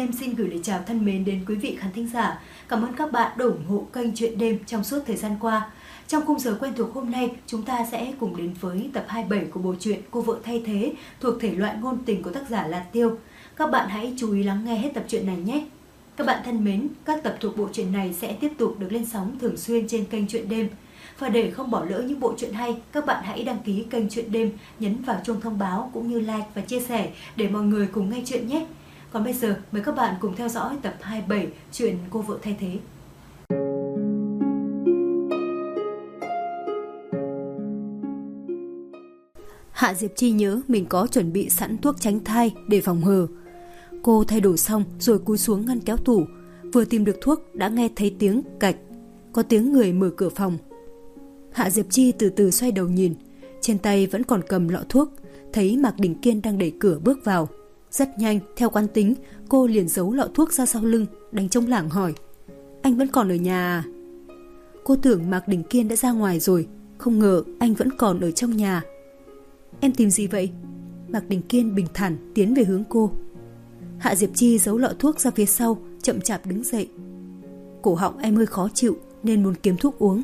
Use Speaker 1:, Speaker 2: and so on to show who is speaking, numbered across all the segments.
Speaker 1: Đêm xin gửi lời chào thân mến đến quý vị khán thính giả. Cảm ơn các bạn đã ủng hộ kênh Chuyện Đêm trong suốt thời gian qua. Trong khung giờ quen thuộc hôm nay, chúng ta sẽ cùng đến với tập 27 của bộ truyện Cô vợ thay thế thuộc thể loại ngôn tình của tác giả là Tiêu. Các bạn hãy chú ý lắng nghe hết tập truyện này nhé. Các bạn thân mến, các tập thuộc bộ truyện này sẽ tiếp tục được lên sóng thường xuyên trên kênh Chuyện Đêm. Và để không bỏ lỡ những bộ truyện hay, các bạn hãy đăng ký kênh Chuyện Đêm, nhấn vào chuông thông báo cũng như like và chia sẻ để mọi người cùng nghe chuyện nhé. Còn bây giờ, mời các bạn cùng theo dõi tập 27 chuyện Cô vợ thay thế. Hạ Diệp Chi nhớ mình có chuẩn bị sẵn thuốc tránh thai để phòng hờ. Cô thay đồ xong rồi cúi xuống ngăn kéo tủ. Vừa tìm được thuốc đã nghe thấy tiếng cạch. Có tiếng người mở cửa phòng. Hạ Diệp Chi từ từ xoay đầu nhìn. Trên tay vẫn còn cầm lọ thuốc. Thấy Mạc Đình Kiên đang đẩy cửa bước vào. Rất nhanh, theo quán tính, cô liền giấu lọ thuốc ra sau lưng, đánh trống lảng hỏi: "Anh vẫn còn ở nhà à?" Cô tưởng Mạc Đình Kiên đã ra ngoài rồi, không ngờ anh vẫn còn ở trong nhà. "Em tìm gì vậy?" Mạc Đình Kiên bình thản tiến về hướng cô. Hạ Diệp Chi giấu lọ thuốc ra phía sau, chậm chạp đứng dậy. "Cổ họng em hơi khó chịu nên muốn kiếm thuốc uống."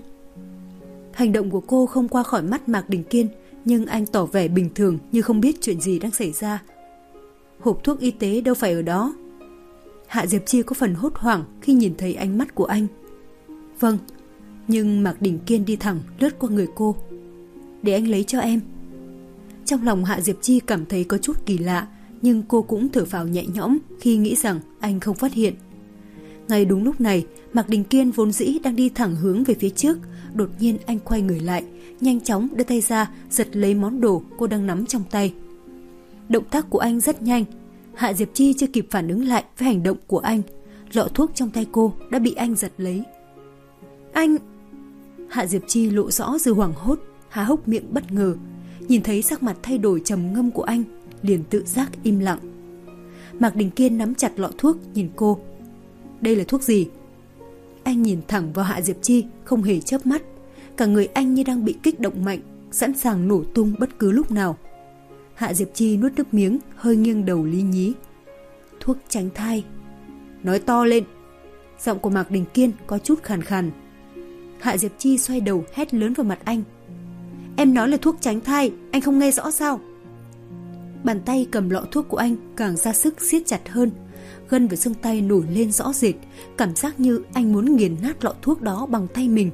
Speaker 1: Hành động của cô không qua khỏi mắt Mạc Đình Kiên, nhưng anh tỏ vẻ bình thường như không biết chuyện gì đang xảy ra. "Hộp thuốc y tế đâu phải ở đó." Hạ Diệp Chi có phần hốt hoảng khi nhìn thấy ánh mắt của anh. "Vâng." Nhưng Mạc Đình Kiên đi thẳng lướt qua người cô. "Để anh lấy cho em." Trong lòng Hạ Diệp Chi cảm thấy có chút kỳ lạ, nhưng cô cũng thở phào nhẹ nhõm khi nghĩ rằng anh không phát hiện. Ngay đúng lúc này, Mạc Đình Kiên vốn dĩ đang đi thẳng hướng về phía trước, đột nhiên anh quay người lại, nhanh chóng đưa tay ra giật lấy món đồ cô đang nắm trong tay. Động tác của anh rất nhanh. Hạ Diệp Chi chưa kịp phản ứng lại với hành động của anh, lọ thuốc trong tay cô đã bị anh giật lấy. "Anh!" Hạ Diệp Chi lộ rõ sự hoảng hốt, há hốc miệng bất ngờ. Nhìn thấy sắc mặt thay đổi trầm ngâm của anh, liền tự giác im lặng. Mạc Đình Kiên nắm chặt lọ thuốc nhìn cô. "Đây là thuốc gì?" Anh nhìn thẳng vào Hạ Diệp Chi, không hề chớp mắt. Cả người anh như đang bị kích động mạnh, sẵn sàng nổ tung bất cứ lúc nào. Hạ Diệp Chi nuốt nước miếng, hơi nghiêng đầu lý nhí. "Thuốc tránh thai." "Nói to lên." Giọng của Mạc Đình Kiên có chút khàn khàn. Hạ Diệp Chi xoay đầu hét lớn vào mặt anh. "Em nói là thuốc tránh thai, anh không nghe rõ sao?" Bàn tay cầm lọ thuốc của anh càng ra sức siết chặt hơn. Gân và xương tay nổi lên rõ rệt, cảm giác như anh muốn nghiền nát lọ thuốc đó bằng tay mình.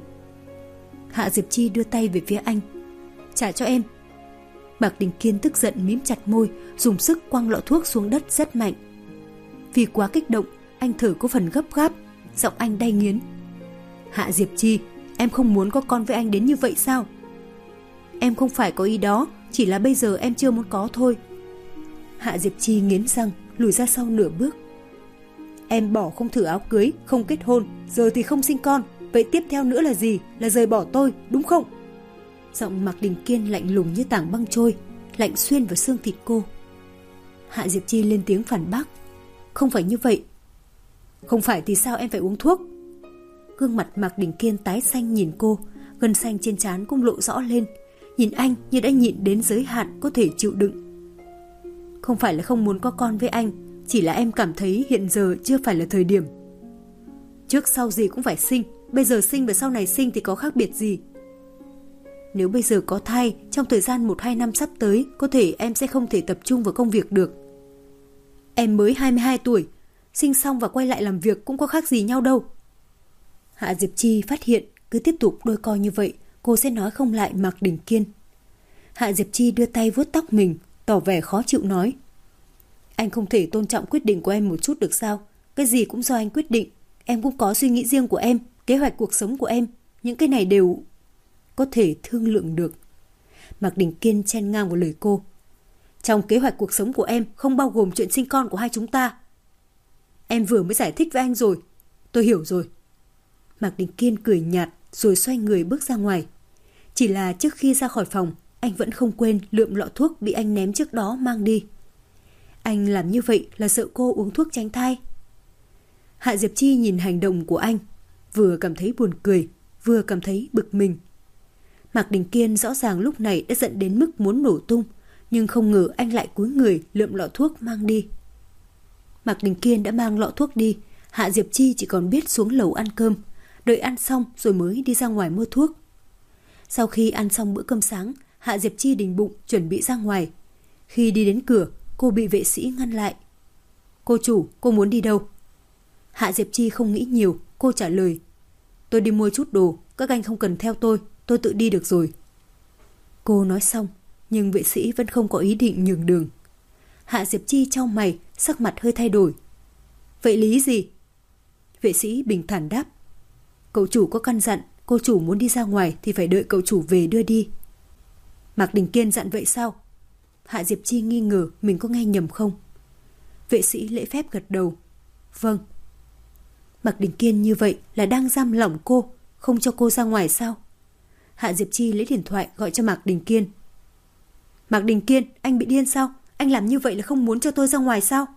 Speaker 1: Hạ Diệp Chi đưa tay về phía anh. "Trả cho em." Mạc Đình Kiên tức giận mím chặt môi, dùng sức quăng lọ thuốc xuống đất rất mạnh. Vì quá kích động, anh thở có phần gấp gáp, giọng anh đay nghiến. "Hạ Diệp Chi, em không muốn có con với anh đến như vậy sao?" "Em không phải có ý đó, chỉ là bây giờ em chưa muốn có thôi." Hạ Diệp Chi nghiến răng, lùi ra sau nửa bước. "Em bỏ không thử áo cưới, không kết hôn, giờ thì không sinh con. Vậy tiếp theo nữa là gì? Là rời bỏ tôi, đúng không?" Giọng Mạc Đình Kiên lạnh lùng như tảng băng trôi, lạnh xuyên vào xương thịt cô. Hạ Diệp Chi lên tiếng phản bác. "Không phải như vậy." "Không phải thì sao em phải uống thuốc?" Gương mặt Mạc Đình Kiên tái xanh nhìn cô, gân xanh trên trán cũng lộ rõ lên. Nhìn anh như đã nhịn đến giới hạn có thể chịu đựng. "Không phải là không muốn có con với anh, chỉ là em cảm thấy hiện giờ chưa phải là thời điểm." "Trước sau gì cũng phải sinh, bây giờ sinh và sau này sinh thì có khác biệt gì?" "Nếu bây giờ có thai, trong thời gian 1-2 năm sắp tới, có thể em sẽ không thể tập trung vào công việc được." "Em mới 22 tuổi, sinh xong và quay lại làm việc cũng có khác gì nhau đâu." Hạ Diệp Chi phát hiện cứ tiếp tục đôi co như vậy, cô sẽ nói không lại Mạc Đình Kiên. Hạ Diệp Chi đưa tay vuốt tóc mình, tỏ vẻ khó chịu nói. "Anh không thể tôn trọng quyết định của em một chút được sao? Cái gì cũng do anh quyết định. Em cũng có suy nghĩ riêng của em, kế hoạch cuộc sống của em. Những cái này đều có thể thương lượng được." Mạc Đình Kiên chen ngang vào lời cô. "Trong kế hoạch cuộc sống của em không bao gồm chuyện sinh con của hai chúng ta." "Em vừa mới giải thích với anh rồi. Tôi hiểu rồi." Mạc Đình Kiên cười nhạt rồi xoay người bước ra ngoài. Chỉ là trước khi ra khỏi phòng, anh vẫn không quên lượm lọ thuốc bị anh ném trước đó mang đi. Anh làm như vậy là sợ cô uống thuốc tránh thai. Hạ Diệp Chi nhìn hành động của anh, vừa cảm thấy buồn cười, vừa cảm thấy bực mình. Mạc Đình Kiên rõ ràng lúc này đã giận đến mức muốn nổ tung, nhưng không ngờ anh lại cúi người lượm lọ thuốc mang đi. Mạc Đình Kiên đã mang lọ thuốc đi. Hạ Diệp Chi chỉ còn biết xuống lầu ăn cơm, đợi ăn xong rồi mới đi ra ngoài mua thuốc. Sau khi ăn xong bữa cơm sáng, Hạ Diệp Chi đình bụng chuẩn bị ra ngoài. Khi đi đến cửa, cô bị vệ sĩ ngăn lại. Cô chủ, cô muốn đi đâu? Hạ Diệp Chi không nghĩ nhiều, cô trả lời. Tôi đi mua chút đồ, các anh không cần theo tôi tự đi được rồi. Cô nói xong, nhưng vệ sĩ vẫn không có ý định nhường đường. Hạ Diệp Chi chau mày, sắc mặt hơi thay đổi. Vậy lý gì? Vệ sĩ bình thản đáp. Cậu chủ có căn dặn, cô chủ muốn đi ra ngoài thì phải đợi cậu chủ về đưa đi. Mạc Đình Kiên dặn vậy sao? Hạ Diệp Chi nghi ngờ mình có nghe nhầm không. Vệ sĩ lễ phép gật đầu. Vâng. Mạc Đình Kiên như vậy là đang giam lỏng cô, không cho cô ra ngoài sao? Hạ Diệp Chi lấy điện thoại gọi cho Mạc Đình Kiên. Mạc Đình Kiên, anh bị điên sao? Anh làm như vậy là không muốn cho tôi ra ngoài sao?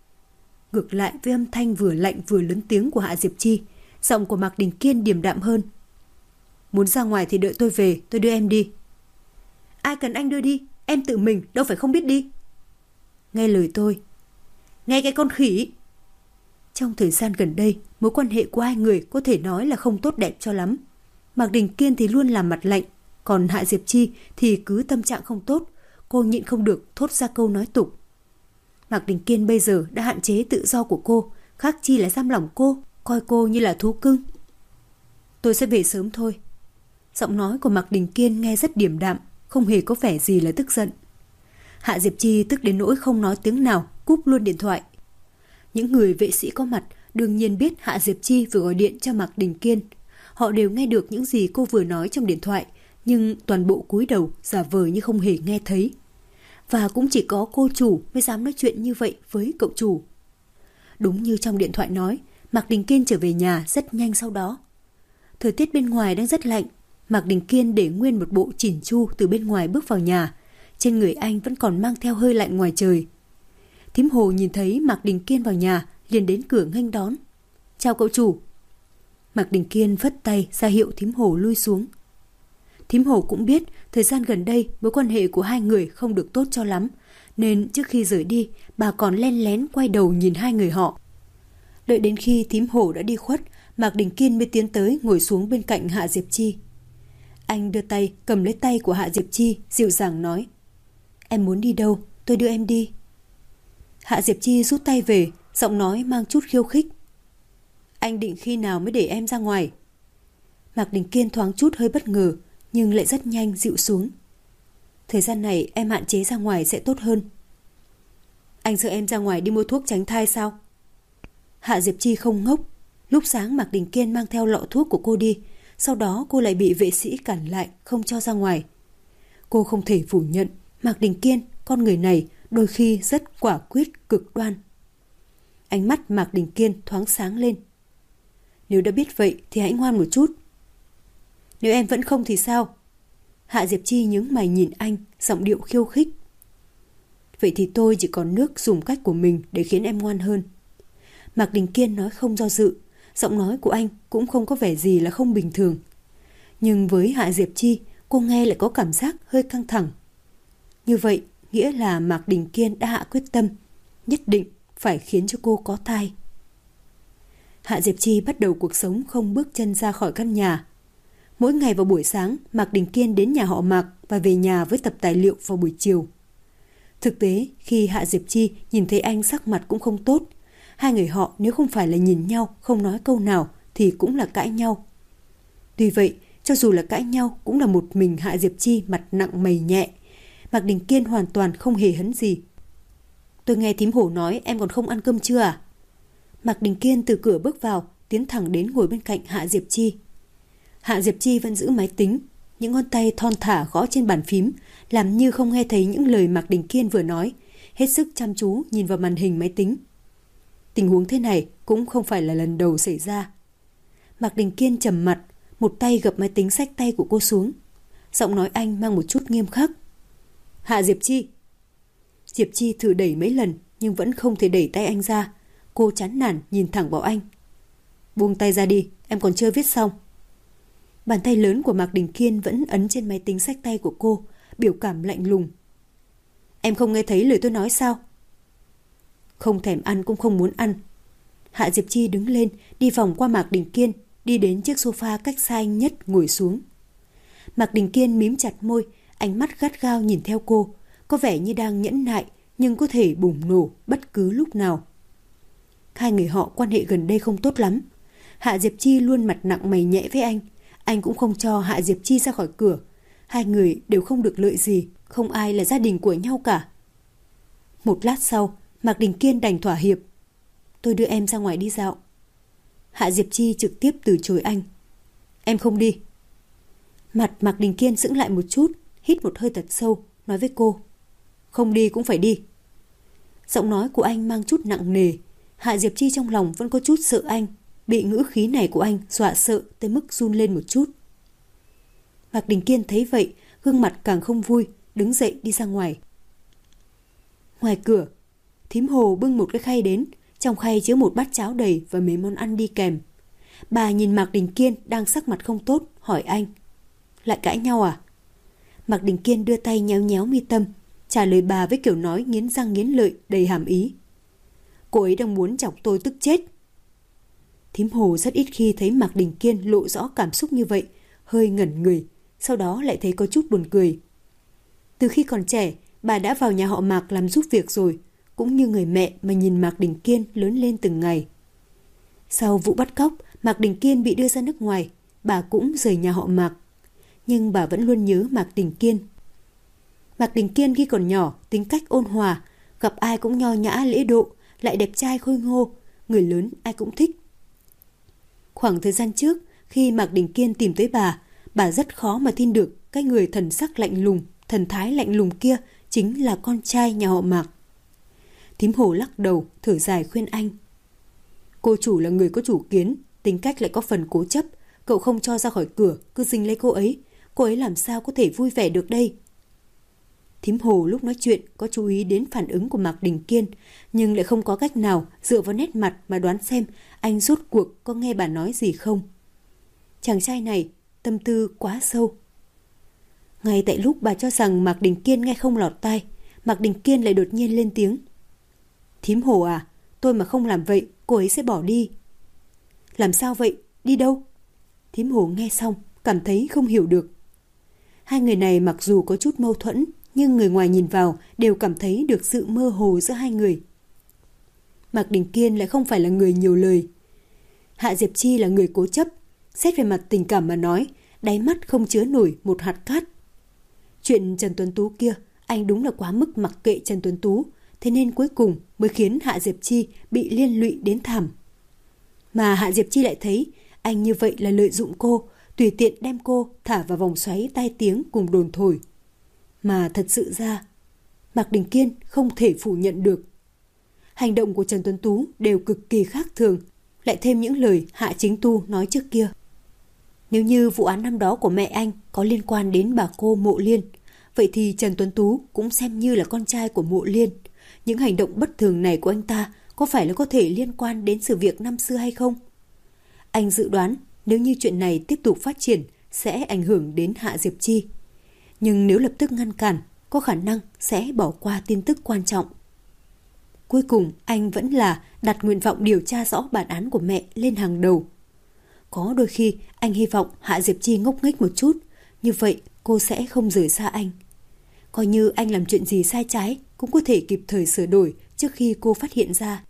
Speaker 1: Ngược lại với âm thanh vừa lạnh vừa lớn tiếng của Hạ Diệp Chi, giọng của Mạc Đình Kiên điềm đạm hơn. Muốn ra ngoài thì đợi tôi về, tôi đưa em đi. Ai cần anh đưa đi, em tự mình đâu phải không biết đi. Nghe lời tôi. Nghe cái con khỉ. Trong thời gian gần đây, mối quan hệ của hai người có thể nói là không tốt đẹp cho lắm. Mạc Đình Kiên thì luôn làm mặt lạnh, còn Hạ Diệp Chi thì cứ tâm trạng không tốt. Cô nhịn không được thốt ra câu nói tục. Mạc Đình Kiên bây giờ đã hạn chế tự do của cô, khác chi là giam lỏng cô, coi cô như là thú cưng. Tôi sẽ về sớm thôi. Giọng nói của Mạc Đình Kiên nghe rất điềm đạm, không hề có vẻ gì là tức giận. Hạ Diệp Chi tức đến nỗi không nói tiếng nào, cúp luôn điện thoại. Những người vệ sĩ có mặt đương nhiên biết Hạ Diệp Chi vừa gọi điện cho Mạc Đình Kiên. Họ đều nghe được những gì cô vừa nói trong điện thoại, nhưng toàn bộ cúi đầu giả vờ như không hề nghe thấy. Và cũng chỉ có cô chủ mới dám nói chuyện như vậy với cậu chủ. Đúng như trong điện thoại nói, Mạc Đình Kiên trở về nhà rất nhanh sau đó. Thời tiết bên ngoài đang rất lạnh, Mạc Đình Kiên để nguyên một bộ chỉn chu từ bên ngoài bước vào nhà. Trên người anh vẫn còn mang theo hơi lạnh ngoài trời. Thím Hồ nhìn thấy Mạc Đình Kiên vào nhà, liền đến cửa nghênh đón. Chào cậu chủ. Mạc Đình Kiên phất tay ra hiệu thím Hồ lui xuống. Thím Hồ cũng biết thời gian gần đây mối quan hệ của hai người không được tốt cho lắm, nên trước khi rời đi, bà còn len lén quay đầu nhìn hai người họ. Đợi đến khi thím Hồ đã đi khuất, Mạc Đình Kiên mới tiến tới ngồi xuống bên cạnh Hạ Diệp Chi. Anh đưa tay cầm lấy tay của Hạ Diệp Chi, dịu dàng nói. Em muốn đi đâu, tôi đưa em đi. Hạ Diệp Chi rút tay về, giọng nói mang chút khiêu khích. Anh định khi nào mới để em ra ngoài? Mạc Đình Kiên thoáng chút hơi bất ngờ, nhưng lại rất nhanh dịu xuống. Thời gian này em hạn chế ra ngoài sẽ tốt hơn. Anh sợ em ra ngoài đi mua thuốc tránh thai sao? Hạ Diệp Chi không ngốc. Lúc sáng Mạc Đình Kiên mang theo lọ thuốc của cô đi, sau đó cô lại bị vệ sĩ cản lại không cho ra ngoài. Cô không thể phủ nhận Mạc Đình Kiên, con người này đôi khi rất quả quyết cực đoan. Ánh mắt Mạc Đình Kiên thoáng sáng lên. Nếu đã biết vậy thì hãy ngoan một chút. Nếu em vẫn không thì sao? Hạ Diệp Chi nhướng mày nhìn anh, giọng điệu khiêu khích. Vậy thì tôi chỉ còn nước dùng cách của mình để khiến em ngoan hơn. Mạc Đình Kiên nói không do dự, giọng nói của anh cũng không có vẻ gì là không bình thường. Nhưng với Hạ Diệp Chi, cô nghe lại có cảm giác hơi căng thẳng. Như vậy nghĩa là Mạc Đình Kiên đã hạ quyết tâm, nhất định phải khiến cho cô có thai. Hạ Diệp Chi bắt đầu cuộc sống không bước chân ra khỏi căn nhà. Mỗi ngày vào buổi sáng, Mạc Đình Kiên đến nhà họ Mạc và về nhà với tập tài liệu vào buổi chiều. Thực tế, khi Hạ Diệp Chi nhìn thấy anh sắc mặt cũng không tốt, hai người họ nếu không phải là nhìn nhau không nói câu nào thì cũng là cãi nhau. Tuy vậy, cho dù là cãi nhau cũng là một mình Hạ Diệp Chi mặt nặng mày nhẹ. Mạc Đình Kiên hoàn toàn không hề hấn gì. Tôi nghe thím Hổ nói em còn không ăn cơm chưa à? Mạc Đình Kiên từ cửa bước vào, tiến thẳng đến ngồi bên cạnh Hạ Diệp Chi. Hạ Diệp Chi vẫn giữ máy tính, những ngón tay thon thả gõ trên bàn phím, làm như không nghe thấy những lời Mạc Đình Kiên vừa nói, hết sức chăm chú nhìn vào màn hình máy tính. Tình huống thế này cũng không phải là lần đầu xảy ra. Mạc Đình Kiên trầm mặt, một tay gập máy tính xách tay của cô xuống. Giọng nói anh mang một chút nghiêm khắc. Hạ Diệp Chi. Diệp Chi thử đẩy mấy lần nhưng vẫn không thể đẩy tay anh ra. Cô chán nản nhìn thẳng vào anh. Buông tay ra đi, em còn chưa viết xong. Bàn tay lớn của Mạc Đình Kiên vẫn ấn trên máy tính xách tay của cô, biểu cảm lạnh lùng. Em không nghe thấy lời tôi nói sao? không thèm ăn cũng không muốn ăn. Hạ Diệp Chi đứng lên, đi vòng qua Mạc Đình Kiên, đi đến chiếc sofa cách xa anh nhất ngồi xuống. Mạc Đình Kiên mím chặt môi, ánh mắt gắt gao nhìn theo cô, có vẻ như đang nhẫn nại nhưng có thể bùng nổ bất cứ lúc nào. Hai người họ quan hệ gần đây không tốt lắm. Hạ Diệp Chi luôn mặt nặng mày nhẹ với anh cũng không cho Hạ Diệp Chi ra khỏi cửa. Hai người đều không được lợi gì, không ai là gia đình của nhau cả. Một lát sau, Mạc Đình Kiên đành thỏa hiệp. Tôi đưa em ra ngoài đi dạo. Hạ Diệp Chi trực tiếp từ chối anh. Em không đi. Mặt Mạc Đình Kiên sững lại một chút, hít một hơi thật sâu, nói với cô. Không đi cũng phải đi. Giọng nói của anh mang chút nặng nề. Hạ Diệp Chi trong lòng vẫn có chút sợ anh, bị ngữ khí này của anh dọa sợ tới mức run lên một chút. Mạc Đình Kiên thấy vậy, gương mặt càng không vui, đứng dậy đi ra ngoài. Ngoài cửa, thím Hồ bưng một cái khay đến, trong khay chứa một bát cháo đầy và mấy món ăn đi kèm. Bà nhìn Mạc Đình Kiên đang sắc mặt không tốt, hỏi anh. Lại cãi nhau à? Mạc Đình Kiên đưa tay nhéo nhéo mi tâm, trả lời bà với kiểu nói nghiến răng nghiến lợi đầy hàm ý. Cô ấy đang muốn chọc tôi tức chết. Thím Hồ rất ít khi thấy Mạc Đình Kiên lộ rõ cảm xúc như vậy, hơi ngẩn người, sau đó lại thấy có chút buồn cười. Từ khi còn trẻ, bà đã vào nhà họ Mạc làm giúp việc rồi, cũng như người mẹ mà nhìn Mạc Đình Kiên lớn lên từng ngày. Sau vụ bắt cóc, Mạc Đình Kiên bị đưa ra nước ngoài, bà cũng rời nhà họ Mạc. Nhưng bà vẫn luôn nhớ Mạc Đình Kiên. Mạc Đình Kiên khi còn nhỏ, tính cách ôn hòa, gặp ai cũng nho nhã lễ độ, lại đẹp trai khôi ngô, người lớn ai cũng thích. Khoảng thời gian trước, khi Mạc Đình Kiên tìm tới bà rất khó mà tin được cái người thần sắc lạnh lùng, thần thái lạnh lùng kia chính là con trai nhà họ Mạc. Thím Hồ lắc đầu, thở dài khuyên anh. Cô chủ là người có chủ kiến, tính cách lại có phần cố chấp, cậu không cho ra khỏi cửa, cứ dính lấy cô ấy làm sao có thể vui vẻ được đây. Thím Hồ lúc nói chuyện có chú ý đến phản ứng của Mạc Đình Kiên, nhưng lại không có cách nào dựa vào nét mặt mà đoán xem anh rốt cuộc có nghe bà nói gì không. Chàng trai này tâm tư quá sâu. Ngay tại lúc bà cho rằng Mạc Đình Kiên nghe không lọt tai, Mạc Đình Kiên lại đột nhiên lên tiếng. Thím Hồ à, tôi mà không làm vậy, cô ấy sẽ bỏ đi. Làm sao vậy? Đi đâu? Thím Hồ nghe xong, cảm thấy không hiểu được. Hai người này mặc dù có chút mâu thuẫn, nhưng người ngoài nhìn vào đều cảm thấy được sự mơ hồ giữa hai người. Mạc Đình Kiên lại không phải là người nhiều lời. Hạ Diệp Chi là người cố chấp, xét về mặt tình cảm mà nói, đáy mắt không chứa nổi một hạt cát. Chuyện Trần Tuấn Tú kia, anh đúng là quá mức mặc kệ Trần Tuấn Tú, thế nên cuối cùng mới khiến Hạ Diệp Chi bị liên lụy đến thảm. Mà Hạ Diệp Chi lại thấy anh như vậy là lợi dụng cô, tùy tiện đem cô thả vào vòng xoáy tai tiếng cùng đồn thổi. Mà thật sự ra, Mạc Đình Kiên không thể phủ nhận được. Hành động của Trần Tuấn Tú đều cực kỳ khác thường, lại thêm những lời Hạ Chính Tu nói trước kia. Nếu như vụ án năm đó của mẹ anh có liên quan đến bà cô Mộ Liên, vậy thì Trần Tuấn Tú cũng xem như là con trai của Mộ Liên. Những hành động bất thường này của anh ta có phải là có thể liên quan đến sự việc năm xưa hay không? Anh dự đoán nếu như chuyện này tiếp tục phát triển sẽ ảnh hưởng đến Hạ Diệp Chi. Nhưng nếu lập tức ngăn cản, có khả năng sẽ bỏ qua tin tức quan trọng. Cuối cùng anh vẫn là đặt nguyện vọng điều tra rõ bản án của mẹ lên hàng đầu. Có đôi khi anh hy vọng Hạ Diệp Chi ngốc nghếch một chút, như vậy cô sẽ không rời xa anh. Coi như anh làm chuyện gì sai trái cũng có thể kịp thời sửa đổi trước khi cô phát hiện ra.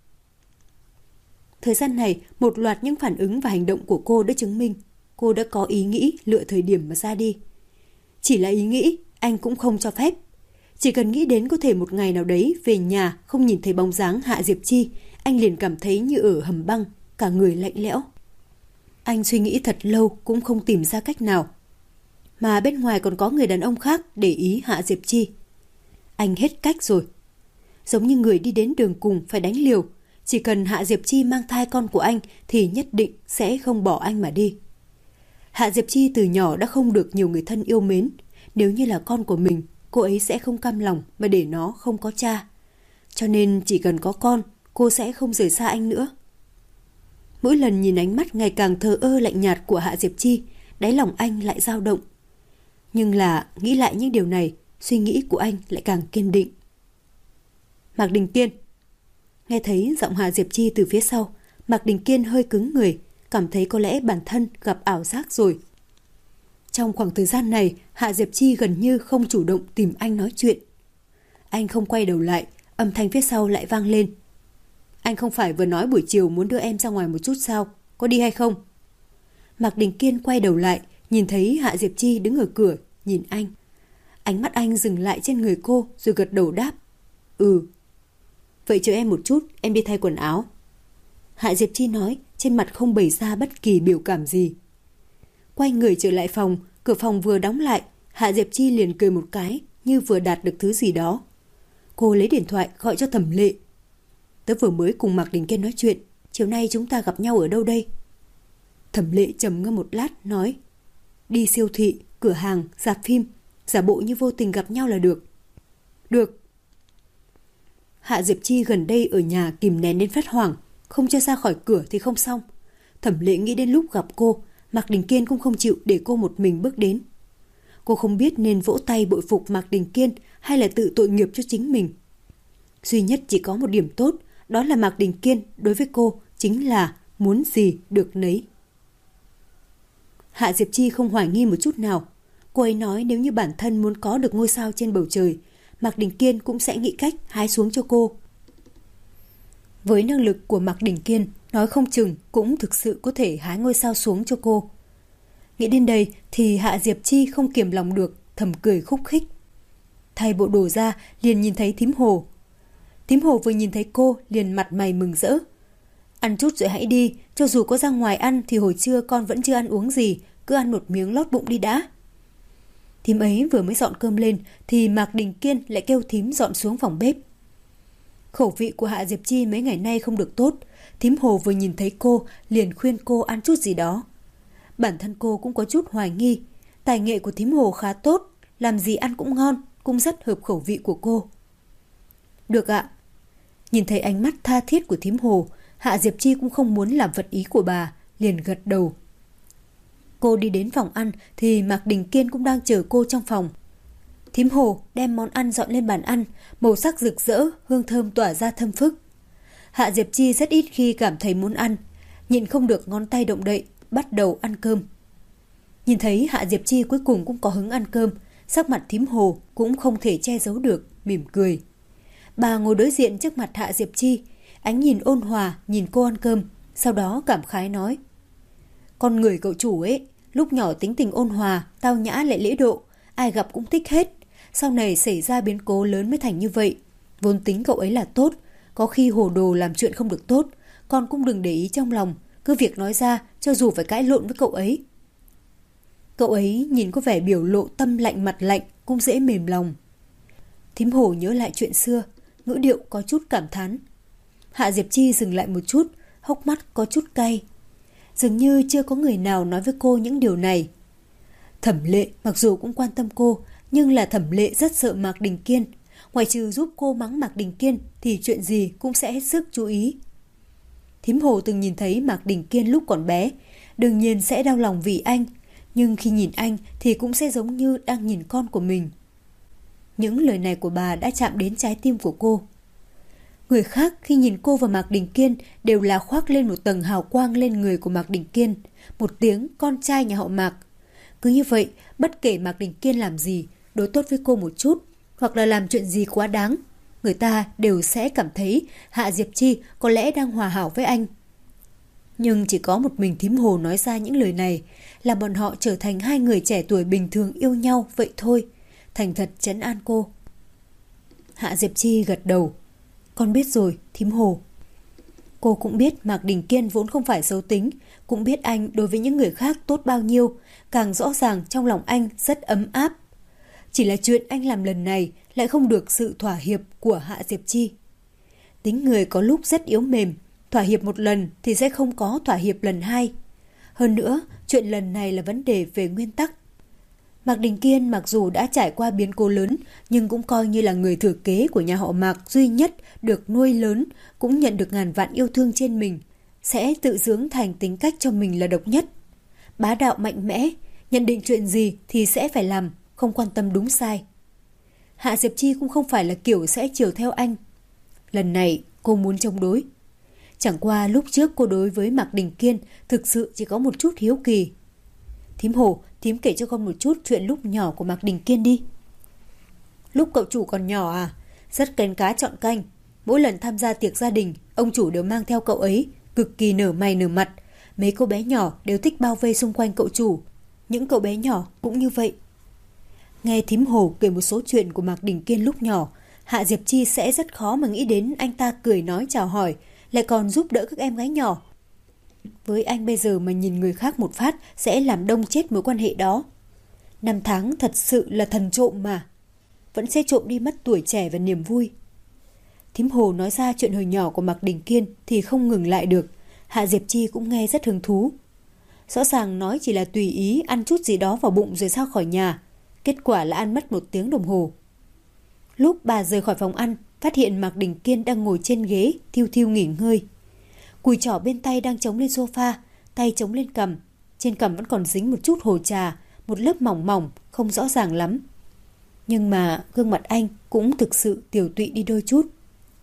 Speaker 1: Thời gian này, một loạt những phản ứng và hành động của cô đã chứng minh cô đã có ý nghĩ lựa thời điểm mà ra đi. Chỉ là ý nghĩ, anh cũng không cho phép. Chỉ cần nghĩ đến có thể một ngày nào đấy về nhà không nhìn thấy bóng dáng Hạ Diệp Chi, anh liền cảm thấy như ở hầm băng, cả người lạnh lẽo. Anh suy nghĩ thật lâu cũng không tìm ra cách nào. Mà bên ngoài còn có người đàn ông khác để ý Hạ Diệp Chi. Anh hết cách rồi. Giống như người đi đến đường cùng phải đánh liều. Chỉ cần Hạ Diệp Chi mang thai con của anh thì nhất định sẽ không bỏ anh mà đi. Hạ Diệp Chi từ nhỏ đã không được nhiều người thân yêu mến. Nếu như là con của mình, cô ấy sẽ không cam lòng mà để nó không có cha. Cho nên chỉ cần có con, cô sẽ không rời xa anh nữa. Mỗi lần nhìn ánh mắt ngày càng thờ ơ lạnh nhạt của Hạ Diệp Chi, đáy lòng anh lại dao động. Nhưng là nghĩ lại những điều này, suy nghĩ của anh lại càng kiên định. Mạc Đình Kiên. Nghe thấy giọng Hạ Diệp Chi từ phía sau, Mạc Đình Kiên hơi cứng người, cảm thấy có lẽ bản thân gặp ảo giác rồi. Trong khoảng thời gian này, Hạ Diệp Chi gần như không chủ động tìm anh nói chuyện. Anh không quay đầu lại, âm thanh phía sau lại vang lên. Anh không phải vừa nói buổi chiều muốn đưa em ra ngoài một chút sao? Có đi hay không? Mạc Đình Kiên quay đầu lại, nhìn thấy Hạ Diệp Chi đứng ở cửa, nhìn anh. Ánh mắt anh dừng lại trên người cô rồi gật đầu đáp. Ừ. Vậy chờ em một chút, em đi thay quần áo. Hạ Diệp Chi nói, trên mặt không bày ra bất kỳ biểu cảm gì. Quay người trở lại phòng, cửa phòng vừa đóng lại, Hạ Diệp Chi liền cười một cái, như vừa đạt được thứ gì đó. Cô lấy điện thoại gọi cho Thẩm Lệ. Tớ vừa mới cùng Mạc Đình Kiên nói chuyện, chiều nay chúng ta gặp nhau ở đâu đây? Thẩm Lệ trầm ngâm một lát nói, đi siêu thị, cửa hàng, rạp phim, giả bộ như vô tình gặp nhau là được. Được. Hạ Diệp Chi gần đây ở nhà kìm nén đến phát hoảng, không cho ra khỏi cửa thì không xong. Thẩm Lệ nghĩ đến lúc gặp cô, Mạc Đình Kiên cũng không chịu để cô một mình bước đến. Cô không biết nên vỗ tay bội phục Mạc Đình Kiên hay là tự tội nghiệp cho chính mình. Duy nhất chỉ có một điểm tốt, đó là Mạc Đình Kiên đối với cô chính là muốn gì được nấy. Hạ Diệp Chi không hoài nghi một chút nào. Cô ấy nói nếu như bản thân muốn có được ngôi sao trên bầu trời, Mạc Đình Kiên cũng sẽ nghĩ cách hái xuống cho cô. Với năng lực của Mạc Đình Kiên, nói không chừng cũng thực sự có thể hái ngôi sao xuống cho cô. Nghĩ đến đây thì Hạ Diệp Chi không kiềm lòng được, thầm cười khúc khích. Thay bộ đồ ra liền nhìn thấy Thím Hồ. Thím Hồ vừa nhìn thấy cô liền mặt mày mừng rỡ. Ăn chút rồi hãy đi, cho dù có ra ngoài ăn thì hồi trưa con vẫn chưa ăn uống gì, cứ ăn một miếng lót bụng đi đã. Thím ấy vừa mới dọn cơm lên thì Mạc Đình Kiên lại kêu thím dọn xuống phòng bếp. Khẩu vị của Hạ Diệp Chi mấy ngày nay không được tốt, Thím Hồ vừa nhìn thấy cô liền khuyên cô ăn chút gì đó. Bản thân cô cũng có chút hoài nghi, tài nghệ của Thím Hồ khá tốt, làm gì ăn cũng ngon, cũng rất hợp khẩu vị của cô. Được ạ. Nhìn thấy ánh mắt tha thiết của Thím Hồ, Hạ Diệp Chi cũng không muốn làm vật ý của bà, liền gật đầu. Cô đi đến phòng ăn thì Mạc Đình Kiên cũng đang chờ cô trong phòng. Thím Hồ đem món ăn dọn lên bàn ăn, màu sắc rực rỡ, hương thơm tỏa ra thơm phức. Hạ Diệp Chi rất ít khi cảm thấy muốn ăn, nhịn không được ngón tay động đậy, bắt đầu ăn cơm. Nhìn thấy Hạ Diệp Chi cuối cùng cũng có hứng ăn cơm, sắc mặt Thím Hồ cũng không thể che giấu được, mỉm cười. Bà ngồi đối diện trước mặt Hạ Diệp Chi, ánh nhìn ôn hòa nhìn cô ăn cơm, sau đó cảm khái nói. Con người cậu chủ ấy, lúc nhỏ tính tình ôn hòa, tao nhã lại lễ độ, ai gặp cũng thích hết. Sau này xảy ra biến cố lớn mới thành như vậy. Vốn tính cậu ấy là tốt, có khi hồ đồ làm chuyện không được tốt, con cũng đừng để ý trong lòng, cứ việc nói ra cho dù phải cãi lộn với cậu ấy. Cậu ấy nhìn có vẻ biểu lộ tâm lạnh mặt lạnh, cũng dễ mềm lòng. Thím Hồ nhớ lại chuyện xưa, ngữ điệu có chút cảm thán. Hạ Diệp Chi dừng lại một chút, hốc mắt có chút cay. Dường như chưa có người nào nói với cô những điều này. Thẩm Lệ mặc dù cũng quan tâm cô, nhưng là Thẩm Lệ rất sợ Mạc Đình Kiên. Ngoài trừ giúp cô mắng Mạc Đình Kiên thì chuyện gì cũng sẽ hết sức chú ý. Thím Hồ từng nhìn thấy Mạc Đình Kiên lúc còn bé, đương nhiên sẽ đau lòng vì anh, nhưng khi nhìn anh thì cũng sẽ giống như đang nhìn con của mình. Những lời này của bà đã chạm đến trái tim của cô. Người khác khi nhìn cô và Mạc Đình Kiên đều là khoác lên một tầng hào quang lên người của Mạc Đình Kiên, một tiếng con trai nhà họ Mạc. Cứ như vậy, bất kể Mạc Đình Kiên làm gì, đối tốt với cô một chút, hoặc là làm chuyện gì quá đáng, người ta đều sẽ cảm thấy Hạ Diệp Chi có lẽ đang hòa hảo với anh. Nhưng chỉ có một mình Thím Hồ nói ra những lời này, làm bọn họ trở thành hai người trẻ tuổi bình thường yêu nhau vậy thôi, thành thật trấn an cô. Hạ Diệp Chi gật đầu. Con biết rồi, Thím Hồ. Cô cũng biết Mạc Đình Kiên vốn không phải xấu tính, cũng biết anh đối với những người khác tốt bao nhiêu, càng rõ ràng trong lòng anh rất ấm áp. Chỉ là chuyện anh làm lần này lại không được sự thỏa hiệp của Hạ Diệp Chi. Tính người có lúc rất yếu mềm, thỏa hiệp một lần thì sẽ không có thỏa hiệp lần hai. Hơn nữa, chuyện lần này là vấn đề về nguyên tắc. Mạc Đình Kiên mặc dù đã trải qua biến cố lớn, nhưng cũng coi như là người thừa kế của nhà họ Mạc duy nhất được nuôi lớn, cũng nhận được ngàn vạn yêu thương trên mình, sẽ tự dưỡng thành tính cách cho mình là độc nhất. Bá đạo mạnh mẽ, nhận định chuyện gì thì sẽ phải làm, không quan tâm đúng sai. Hạ Diệp Chi cũng không phải là kiểu sẽ chiều theo anh. Lần này Cô muốn chống đối. Chẳng qua lúc trước cô đối với Mạc Đình Kiên thực sự chỉ có một chút hiếu kỳ. Thím Hồ, thím kể cho con một chút chuyện lúc nhỏ của Mạc Đình Kiên đi. Lúc cậu chủ còn nhỏ à? Rất kén cá chọn canh. Mỗi lần tham gia tiệc gia đình, ông chủ đều mang theo cậu ấy, cực kỳ nở mày nở mặt. Mấy cô bé nhỏ đều thích bao vây xung quanh cậu chủ. Những cậu bé nhỏ cũng như vậy. Nghe thím Hồ kể một số chuyện của Mạc Đình Kiên lúc nhỏ, Hạ Diệp Chi sẽ rất khó mà nghĩ đến anh ta cười nói chào hỏi, lại còn giúp đỡ các em gái nhỏ. Với anh bây giờ mà nhìn người khác một phát sẽ làm đông chết mối quan hệ đó. 5 tháng thật sự là thần trộm mà. Vẫn sẽ trộm đi mất tuổi trẻ và niềm vui. Thím Hồ nói ra chuyện hồi nhỏ của Mạc Đình Kiên thì không ngừng lại được. Hạ Diệp Chi cũng nghe rất hứng thú. Rõ ràng nói chỉ là tùy ý ăn chút gì đó vào bụng rồi ra khỏi nhà. Kết quả là ăn mất 1 tiếng đồng hồ. Lúc bà rời khỏi phòng ăn, phát hiện Mạc Đình Kiên đang ngồi trên ghế, thiu thiu nghỉ ngơi. Cùi trỏ bên tay đang chống lên sofa, tay chống lên cằm. Trên cằm vẫn còn dính một chút hồ trà, một lớp mỏng mỏng, không rõ ràng lắm. Nhưng mà gương mặt anh cũng thực sự tiều tụy đi đôi chút.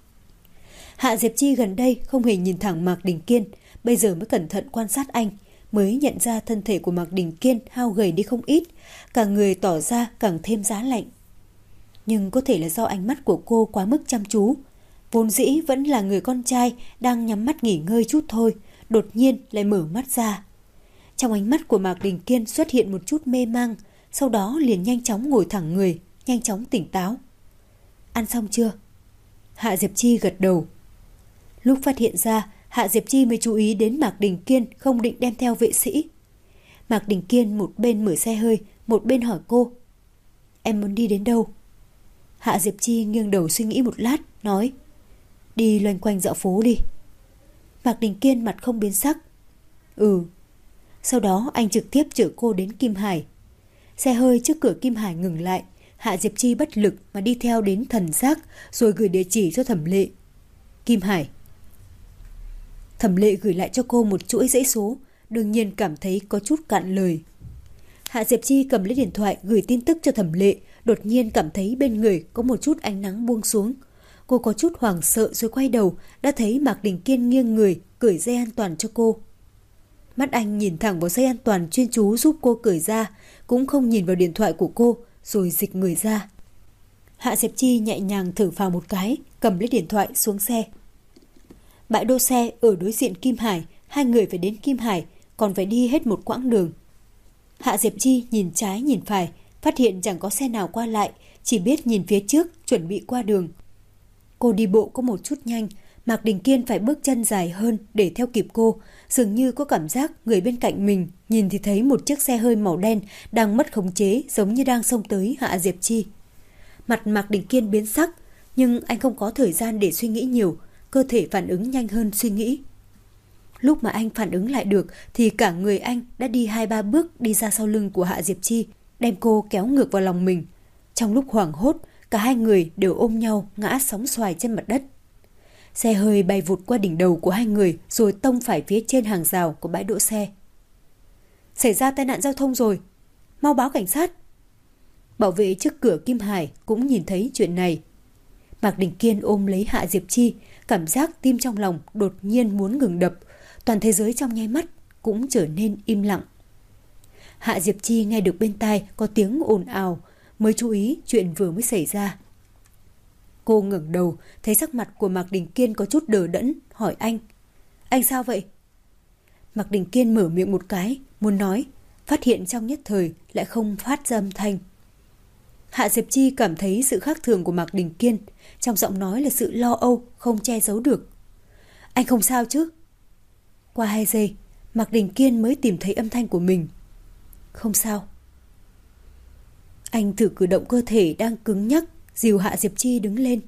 Speaker 1: Hạ Diệp Chi gần đây không hề nhìn thẳng Mạc Đình Kiên, bây giờ mới cẩn thận quan sát anh, mới nhận ra thân thể của Mạc Đình Kiên hao gầy đi không ít, cả người tỏ ra càng thêm giá lạnh. Nhưng có thể là do ánh mắt của cô quá mức chăm chú. Vốn dĩ vẫn là người con trai đang nhắm mắt nghỉ ngơi chút thôi, đột nhiên lại mở mắt ra. Trong ánh mắt của Mạc Đình Kiên xuất hiện một chút mê mang, sau đó liền nhanh chóng ngồi thẳng người, nhanh chóng tỉnh táo. Ăn xong chưa? Hạ Diệp Chi gật đầu. Lúc phát hiện ra, Hạ Diệp Chi mới chú ý đến Mạc Đình Kiên không định đem theo vệ sĩ. Mạc Đình Kiên một bên mở xe hơi, một bên hỏi cô. Em muốn đi đến đâu? Hạ Diệp Chi nghiêng đầu suy nghĩ một lát, nói. Đi loanh quanh dạo phố đi. Mạc Đình Kiên mặt không biến sắc. Ừ. Sau đó anh trực tiếp chở cô đến Kim Hải. Xe hơi trước cửa Kim Hải ngừng lại. Hạ Diệp Chi bất lực mà đi theo đến Thần Giác, rồi gửi địa chỉ cho Thẩm Lệ. Kim Hải. Thẩm Lệ gửi lại cho cô một chuỗi dãy số, đương nhiên cảm thấy có chút cạn lời. Hạ Diệp Chi cầm lấy điện thoại gửi tin tức cho Thẩm Lệ, đột nhiên cảm thấy bên người có một chút ánh nắng buông xuống. Cô có chút hoảng sợ rồi quay đầu, đã thấy Mạc Đình Kiên nghiêng người, cởi dây an toàn cho cô. Mắt anh nhìn thẳng vào dây an toàn chuyên chú giúp cô cởi ra, cũng không nhìn vào điện thoại của cô, rồi dịch người ra. Hạ Diệp Chi nhẹ nhàng thở phào một cái, cầm lấy điện thoại xuống xe. Bãi đỗ xe ở đối diện Kim Hải, hai người phải đến Kim Hải, còn phải đi hết một quãng đường. Hạ Diệp Chi nhìn trái nhìn phải, phát hiện chẳng có xe nào qua lại, chỉ biết nhìn phía trước chuẩn bị qua đường. Cô đi bộ có một chút nhanh, Mạc Đình Kiên phải bước chân dài hơn để theo kịp cô, dường như có cảm giác người bên cạnh mình nhìn thì thấy một chiếc xe hơi màu đen đang mất khống chế, giống như đang xông tới Hạ Diệp Chi. Mặt Mạc Đình Kiên biến sắc, nhưng anh không có thời gian để suy nghĩ nhiều, cơ thể phản ứng nhanh hơn suy nghĩ. Lúc mà anh phản ứng lại được thì cả người anh đã đi 2-3 bước đi ra sau lưng của Hạ Diệp Chi, đem cô kéo ngược vào lòng mình. Trong lúc hoảng hốt, cả hai người đều ôm nhau ngã sóng xoài trên mặt đất. Xe hơi bay vụt qua đỉnh đầu của hai người rồi tông phải phía trên hàng rào của bãi đỗ xe. Xảy ra tai nạn giao thông rồi, mau báo cảnh sát. Bảo vệ trước cửa Kim Hải cũng nhìn thấy chuyện này. Mạc Đình Kiên ôm lấy Hạ Diệp Chi, cảm giác tim trong lòng đột nhiên muốn ngừng đập, toàn thế giới trong nháy mắt cũng trở nên im lặng. Hạ Diệp Chi nghe được bên tai có tiếng ồn ào, mới chú ý chuyện vừa mới xảy ra. Cô ngẩng đầu, thấy sắc mặt của Mạc Đình Kiên có chút đờ đẫn, hỏi anh. Anh sao vậy? Mạc Đình Kiên mở miệng một cái, muốn nói, phát hiện trong nhất thời lại không phát ra âm thanh. Hạ Diệp Chi cảm thấy sự khác thường của Mạc Đình Kiên, trong giọng nói là sự lo âu, không che giấu được. Anh không sao chứ? Qua 2 giây, Mạc Đình Kiên mới tìm thấy âm thanh của mình. Không sao. Anh thử cử động cơ thể đang cứng nhắc, dìu Hạ Diệp Chi đứng lên.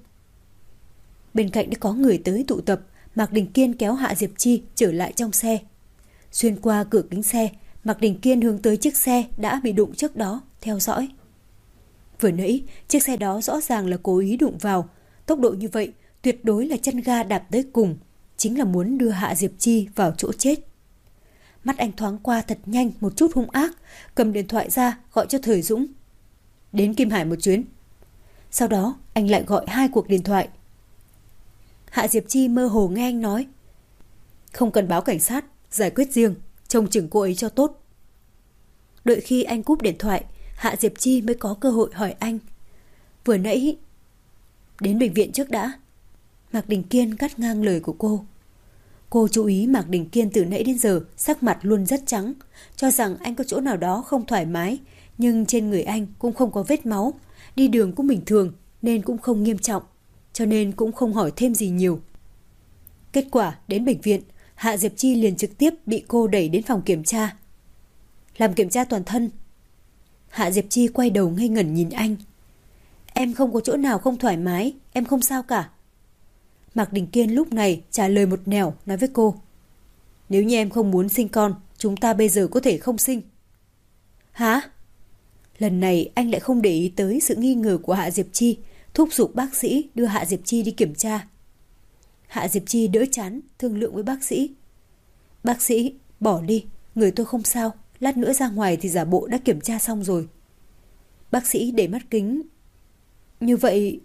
Speaker 1: Bên cạnh đã có người tới tụ tập, Mạc Đình Kiên kéo Hạ Diệp Chi trở lại trong xe. Xuyên qua cửa kính xe, Mạc Đình Kiên hướng tới chiếc xe đã bị đụng trước đó, theo dõi. Vừa nãy, chiếc xe đó rõ ràng là cố ý đụng vào. Tốc độ như vậy, tuyệt đối là chân ga đạp tới cùng, chính là muốn đưa Hạ Diệp Chi vào chỗ chết. Mắt anh thoáng qua thật nhanh một chút hung ác, cầm điện thoại ra gọi cho Thời Dũng. Đến Kim Hải một chuyến. Sau đó, anh lại gọi 2 cuộc điện thoại. Hạ Diệp Chi mơ hồ nghe anh nói. Không cần báo cảnh sát, giải quyết riêng, trông chừng cô ấy cho tốt. Đợi khi anh cúp điện thoại, Hạ Diệp Chi mới có cơ hội hỏi anh. Vừa nãy... Đến bệnh viện trước đã. Mạc Đình Kiên cắt ngang lời của cô. Cô chú ý Mạc Đình Kiên từ nãy đến giờ sắc mặt luôn rất trắng, cho rằng anh có chỗ nào đó không thoải mái, nhưng trên người anh cũng không có vết máu, đi đường cũng bình thường nên cũng không nghiêm trọng, cho nên cũng không hỏi thêm gì nhiều. Kết quả đến bệnh viện, Hạ Diệp Chi liền trực tiếp bị cô đẩy đến phòng kiểm tra. Làm kiểm tra toàn thân. Hạ Diệp Chi quay đầu ngây ngẩn nhìn anh. Em không có chỗ nào không thoải mái, em không sao cả. Mạc Đình Kiên lúc này trả lời một nẻo nói với cô. Nếu như em không muốn sinh con, chúng ta bây giờ có thể không sinh. Hả? Lần này anh lại không để ý tới sự nghi ngờ của Hạ Diệp Chi, thúc giục bác sĩ đưa Hạ Diệp Chi đi kiểm tra. Hạ Diệp Chi đỡ chán, thương lượng với bác sĩ. Bác sĩ, bỏ đi, người tôi không sao, lát nữa ra ngoài thì giả bộ đã kiểm tra xong rồi. Bác sĩ để mắt kính. Như vậy...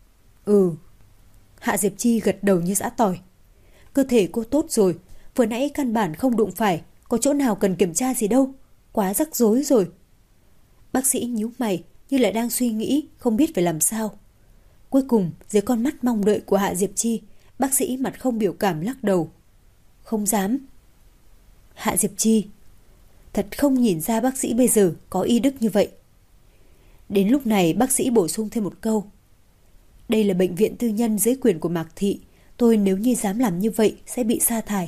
Speaker 1: Hạ Diệp Chi gật đầu như giã tỏi. Cơ thể cô tốt rồi, vừa nãy căn bản không đụng phải, có chỗ nào cần kiểm tra gì đâu, quá rắc rối rồi. Bác sĩ nhíu mày như lại đang suy nghĩ, không biết phải làm sao. Cuối cùng, dưới con mắt mong đợi của Hạ Diệp Chi, bác sĩ mặt không biểu cảm lắc đầu. Không dám. Hạ Diệp Chi thật không nhìn ra bác sĩ bây giờ có y đức như vậy. Đến lúc này bác sĩ bổ sung thêm một câu. Đây là bệnh viện tư nhân dưới quyền của Mạc Thị, tôi nếu như dám làm như vậy sẽ bị sa thải.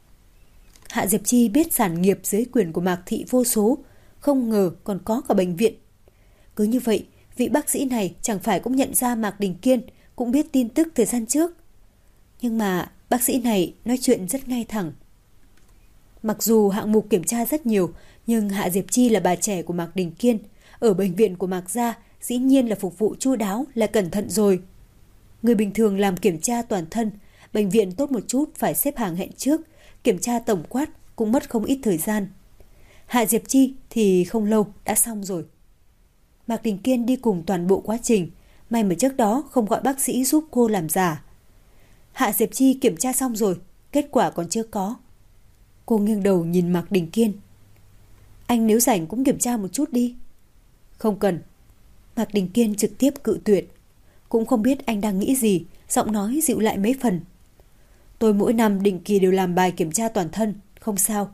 Speaker 1: Hạ Diệp Chi biết sản nghiệp dưới quyền của Mạc Thị vô số, không ngờ còn có cả bệnh viện. Cứ như vậy, vị bác sĩ này chẳng phải cũng nhận ra Mạc Đình Kiên, cũng biết tin tức thời gian trước. Nhưng mà bác sĩ này nói chuyện rất ngay thẳng. Mặc dù hạng mục kiểm tra rất nhiều, nhưng Hạ Diệp Chi là bà trẻ của Mạc Đình Kiên. Ở bệnh viện của Mạc Gia, dĩ nhiên là phục vụ chu đáo, là cẩn thận rồi. Người bình thường làm kiểm tra toàn thân, bệnh viện tốt một chút phải xếp hàng hẹn trước, kiểm tra tổng quát cũng mất không ít thời gian. Hạ Diệp Chi thì không lâu đã xong rồi. Mạc Đình Kiên đi cùng toàn bộ quá trình, may mà trước đó không gọi bác sĩ giúp cô làm giả. Hạ Diệp Chi kiểm tra xong rồi, kết quả còn chưa có. Cô nghiêng đầu nhìn Mạc Đình Kiên. Anh nếu rảnh cũng kiểm tra một chút đi. Không cần. Mạc Đình Kiên trực tiếp cự tuyệt. Cũng không biết anh đang nghĩ gì, giọng nói dịu lại mấy phần. Tôi mỗi năm định kỳ đều làm bài kiểm tra toàn thân, không sao.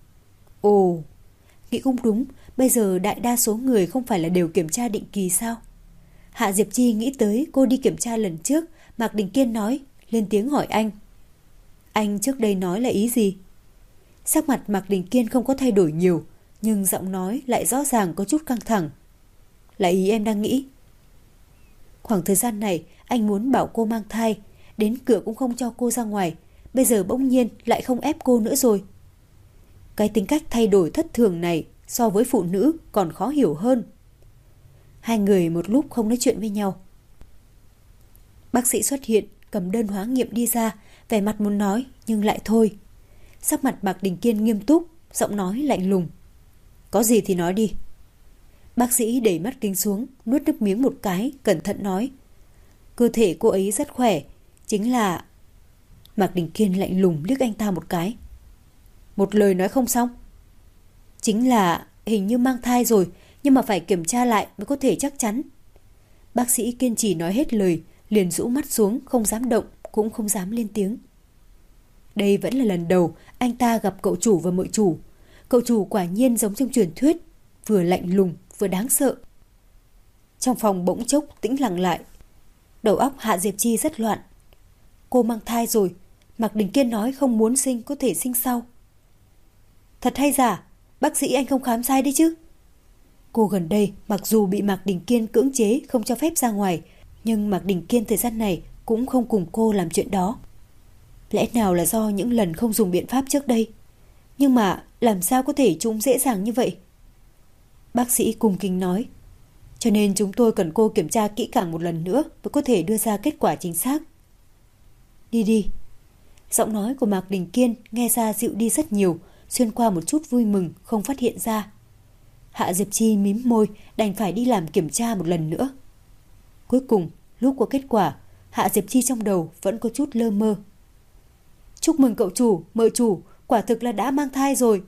Speaker 1: Ồ, nghĩ cũng đúng, bây giờ đại đa số người không phải là đều kiểm tra định kỳ sao? Hạ Diệp Chi nghĩ tới cô đi kiểm tra lần trước, Mạc Đình Kiên nói, lên tiếng hỏi anh. Anh trước đây nói là ý gì? Sắc mặt Mạc Đình Kiên không có thay đổi nhiều, nhưng giọng nói lại rõ ràng có chút căng thẳng. Là ý em đang nghĩ. Khoảng thời gian này anh muốn bảo cô mang thai, đến cửa cũng không cho cô ra ngoài, bây giờ bỗng nhiên lại không ép cô nữa rồi. Cái tính cách thay đổi thất thường này so với phụ nữ còn khó hiểu hơn. Hai người một lúc không nói chuyện với nhau. Bác sĩ xuất hiện, cầm đơn hóa nghiệm đi ra, vẻ mặt muốn nói nhưng lại thôi. Sắc mặt Mạc Đình Kiên nghiêm túc, giọng nói lạnh lùng. Có gì thì nói đi. Bác sĩ đẩy mắt kính xuống, nuốt nước miếng một cái, cẩn thận nói. Cơ thể cô ấy rất khỏe, chính là... Mạc Đình Kiên lạnh lùng liếc anh ta một cái. Một lời nói không xong. Chính là hình như mang thai rồi, nhưng mà phải kiểm tra lại mới có thể chắc chắn. Bác sĩ kiên trì nói hết lời, liền rũ mắt xuống, không dám động, cũng không dám lên tiếng. Đây vẫn là lần đầu anh ta gặp cậu chủ và mợ chủ. Cậu chủ quả nhiên giống trong truyền thuyết, vừa lạnh lùng vừa đáng sợ. Trong phòng bỗng chốc tĩnh lặng lại. Đầu óc Hạ Diệp Chi rất loạn. Cô mang thai rồi, Mạc Đình Kiên nói không muốn sinh có thể sinh sau. Thật hay giả? Bác sĩ anh không khám sai đấy chứ? Cô gần đây mặc dù bị Mạc Đình Kiên cưỡng chế không cho phép ra ngoài, nhưng Mạc Đình Kiên thời gian này cũng không cùng cô làm chuyện đó. Lẽ nào là do những lần không dùng biện pháp trước đây? Nhưng mà làm sao có thể chúng dễ dàng như vậy? Bác sĩ cung kính nói. Cho nên chúng tôi cần cô kiểm tra kỹ càng một lần nữa mới có thể đưa ra kết quả chính xác. Đi đi. Giọng nói của Mạc Đình Kiên nghe ra dịu đi rất nhiều, xuyên qua một chút vui mừng không phát hiện ra. Hạ Diệp Chi mím môi, đành phải đi làm kiểm tra một lần nữa. Cuối cùng, lúc có kết quả, Hạ Diệp Chi trong đầu vẫn có chút lơ mơ. Chúc mừng cậu chủ, mợ chủ, quả thực là đã mang thai rồi.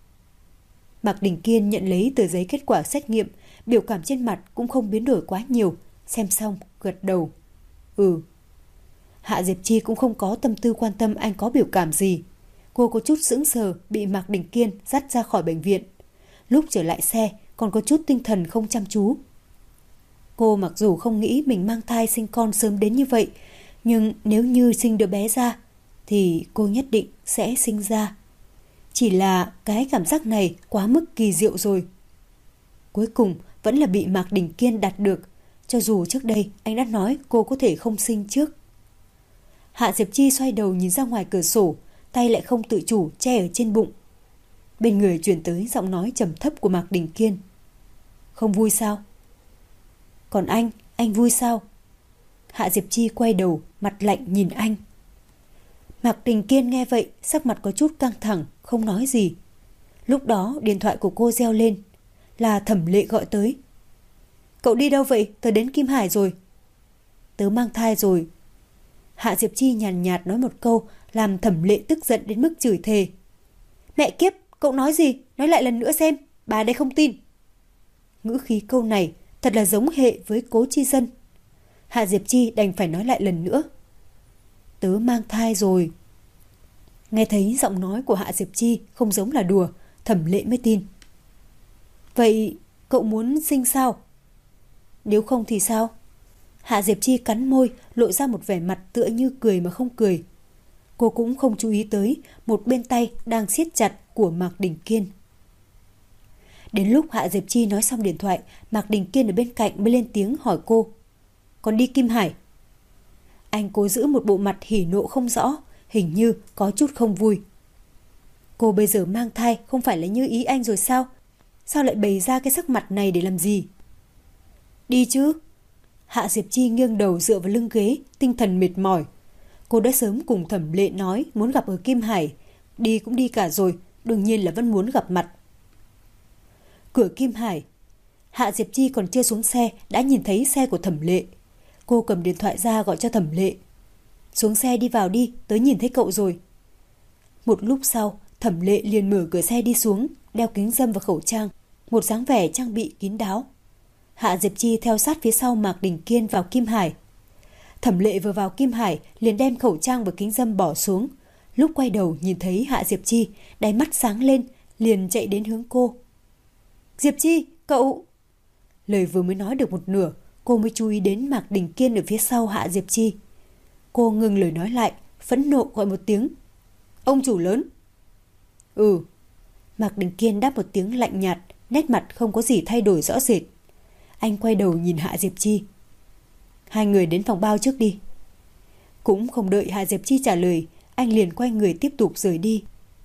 Speaker 1: Mạc Đình Kiên nhận lấy tờ giấy kết quả xét nghiệm, biểu cảm trên mặt cũng không biến đổi quá nhiều, xem xong gật đầu. Ừ. Hạ Diệp Chi cũng không có tâm tư quan tâm anh có biểu cảm gì. Cô có chút sững sờ bị Mạc Đình Kiên dắt ra khỏi bệnh viện. Lúc trở lại xe còn có chút tinh thần không chăm chú. Cô mặc dù không nghĩ mình mang thai sinh con sớm đến như vậy, nhưng nếu như sinh đứa bé ra thì cô nhất định sẽ sinh ra. Chỉ là cái cảm giác này quá mức kỳ diệu rồi. Cuối cùng vẫn là bị Mạc Đình Kiên đạt được, cho dù trước đây anh đã nói cô có thể không sinh trước. Hạ Diệp Chi xoay đầu nhìn ra ngoài cửa sổ, tay lại không tự chủ che ở trên bụng. Bên người truyền tới giọng nói trầm thấp của Mạc Đình Kiên. Không vui sao? Còn anh vui sao? Hạ Diệp Chi quay đầu, mặt lạnh nhìn anh. Mạc Đình Kiên nghe vậy, sắc mặt có chút căng thẳng, không nói gì. Lúc đó điện thoại của cô reo lên, là Thẩm Lệ gọi tới. Cậu đi đâu vậy? Tớ đến Kim Hải rồi. Tớ mang thai rồi. Hạ Diệp Chi nhàn nhạt nói một câu, làm Thẩm Lệ tức giận đến mức chửi thề. Mẹ kiếp, cậu nói gì? Nói lại lần nữa xem, bà đây không tin. Ngữ khí câu này thật là giống hệ với Cố Chi Dân. Hạ Diệp Chi đành phải nói lại lần nữa. Tớ mang thai rồi. Nghe thấy giọng nói của Hạ Diệp Chi không giống là đùa, Thẩm Lệ mới tin. Vậy cậu muốn sinh sao? Nếu không thì sao? Hạ Diệp Chi cắn môi, lộ ra một vẻ mặt tựa như cười mà không cười. Cô cũng không chú ý tới một bên tay đang siết chặt của Mạc Đình Kiên. Đến lúc Hạ Diệp Chi nói xong điện thoại, Mạc Đình Kiên ở bên cạnh mới lên tiếng hỏi cô. Còn đi Kim Hải? Anh cố giữ một bộ mặt hỉ nộ không rõ, hình như có chút không vui. Cô bây giờ mang thai không phải là như ý anh rồi sao? Sao lại bày ra cái sắc mặt này để làm gì? Đi chứ. Hạ Diệp Chi nghiêng đầu dựa vào lưng ghế, tinh thần mệt mỏi. Cô đã sớm cùng Thẩm Lệ nói muốn gặp ở Kim Hải. Đi cũng đi cả rồi, đương nhiên là vẫn muốn gặp mặt. Cửa Kim Hải. Hạ Diệp Chi còn chưa xuống xe đã nhìn thấy xe của Thẩm Lệ. Cô cầm điện thoại ra gọi cho Thẩm Lệ. Xuống xe đi vào đi, tớ nhìn thấy cậu rồi. Một lúc sau, Thẩm Lệ liền mở cửa xe đi xuống, đeo kính râm và khẩu trang, một dáng vẻ trang bị kín đáo. Hạ Diệp Chi theo sát phía sau Mạc Đình Kiên vào Kim Hải. Thẩm Lệ vừa vào Kim Hải liền đem khẩu trang và kính râm bỏ xuống. Lúc quay đầu nhìn thấy Hạ Diệp Chi, đáy mắt sáng lên, liền chạy đến hướng cô. Diệp Chi, cậu... Lời vừa mới nói được một nửa, cô mới chú ý đến Mạc Đình Kiên ở phía sau Hạ Diệp Chi. Cô ngừng lời nói lại, phẫn nộ gọi một tiếng. Ông chủ lớn. Ừ. Mạc Đình Kiên đáp một tiếng lạnh nhạt, nét mặt không có gì thay đổi rõ rệt. Anh quay đầu nhìn Hạ Diệp Chi. Hai người đến phòng bao trước đi. Cũng không đợi Hạ Diệp Chi trả lời, anh liền quay người tiếp tục rời đi.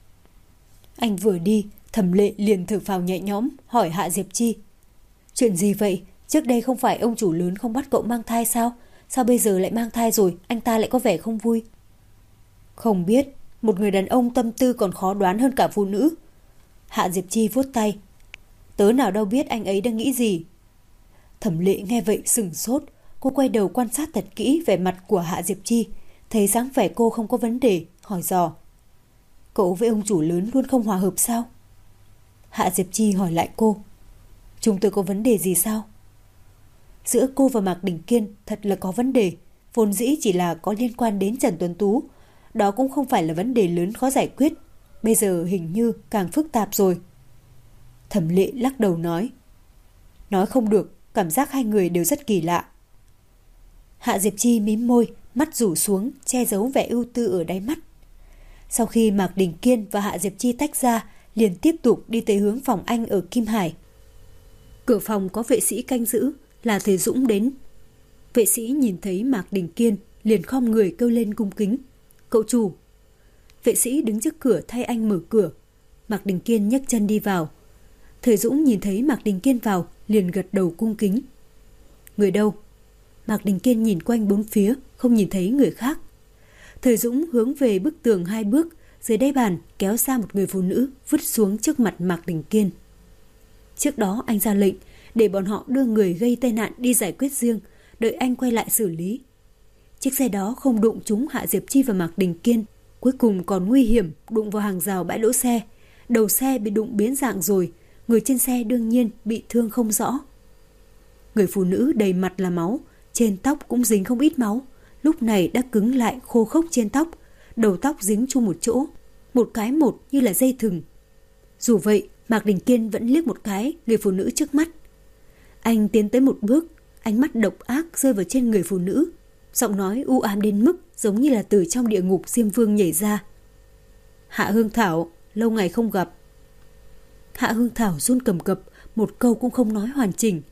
Speaker 1: Anh vừa đi, Thẩm Lệ liền thở phào nhẹ nhõm, hỏi Hạ Diệp Chi. Chuyện gì vậy? Trước đây không phải ông chủ lớn không bắt cậu mang thai sao? Sao bây giờ lại mang thai rồi, anh ta lại có vẻ không vui? Không biết, một người đàn ông tâm tư còn khó đoán hơn cả phụ nữ. Hạ Diệp Chi vuốt tay. Tớ nào đâu biết anh ấy đang nghĩ gì. Thẩm Lệ nghe vậy sửng sốt, cô quay đầu quan sát thật kỹ vẻ mặt của Hạ Diệp Chi, thấy dáng vẻ cô không có vấn đề, hỏi dò. Cậu với ông chủ lớn luôn không hòa hợp sao? Hạ Diệp Chi hỏi lại cô. Chúng tôi có vấn đề gì sao? Giữa cô và Mạc Đình Kiên thật là có vấn đề, vốn dĩ chỉ là có liên quan đến Trần Tuấn Tú. Đó cũng không phải là vấn đề lớn khó giải quyết, bây giờ hình như càng phức tạp rồi. Thẩm Lệ lắc đầu nói. Nói không được, cảm giác hai người đều rất kỳ lạ. Hạ Diệp Chi mím môi, mắt rủ xuống, che giấu vẻ ưu tư ở đáy mắt. Sau khi Mạc Đình Kiên và Hạ Diệp Chi tách ra, liền tiếp tục đi tới hướng phòng anh ở Kim Hải. Cửa phòng có vệ sĩ canh giữ, là thầy Dũng đến. Vệ sĩ nhìn thấy Mạc Đình Kiên, liền khom người kêu lên cung kính. Cậu chủ. Vệ sĩ đứng trước cửa thay anh mở cửa. Mạc Đình Kiên nhấc chân đi vào. Thầy Dũng nhìn thấy Mạc Đình Kiên vào, liền gật đầu cung kính. Người đâu? Mạc Đình Kiên nhìn quanh bốn phía, không nhìn thấy người khác. Thầy Dũng hướng về bức tường 2 bước, dưới đáy bàn kéo ra một người phụ nữ vứt xuống trước mặt Mạc Đình Kiên. Trước đó anh ra lệnh để bọn họ đưa người gây tai nạn đi giải quyết riêng, đợi anh quay lại xử lý. Chiếc xe đó không đụng trúng Hạ Diệp Chi và Mạc Đình Kiên, cuối cùng còn nguy hiểm đụng vào hàng rào bãi đỗ xe. Đầu xe bị đụng biến dạng rồi, người trên xe đương nhiên bị thương không rõ. Người phụ nữ đầy mặt là máu, trên tóc cũng dính không ít máu, lúc này đã cứng lại khô khốc trên tóc, đầu tóc dính chung một chỗ, một cái một như là dây thừng. Dù vậy, Mạc Đình Kiên vẫn liếc một cái người phụ nữ trước mắt. Anh tiến tới một bước, ánh mắt độc ác rơi vào trên người phụ nữ, giọng nói u ám đến mức giống như là từ trong địa ngục Diêm Vương nhảy ra. Hạ Hương Thảo, lâu ngày không gặp. Hạ Hương Thảo run cầm cập, một câu cũng không nói hoàn chỉnh.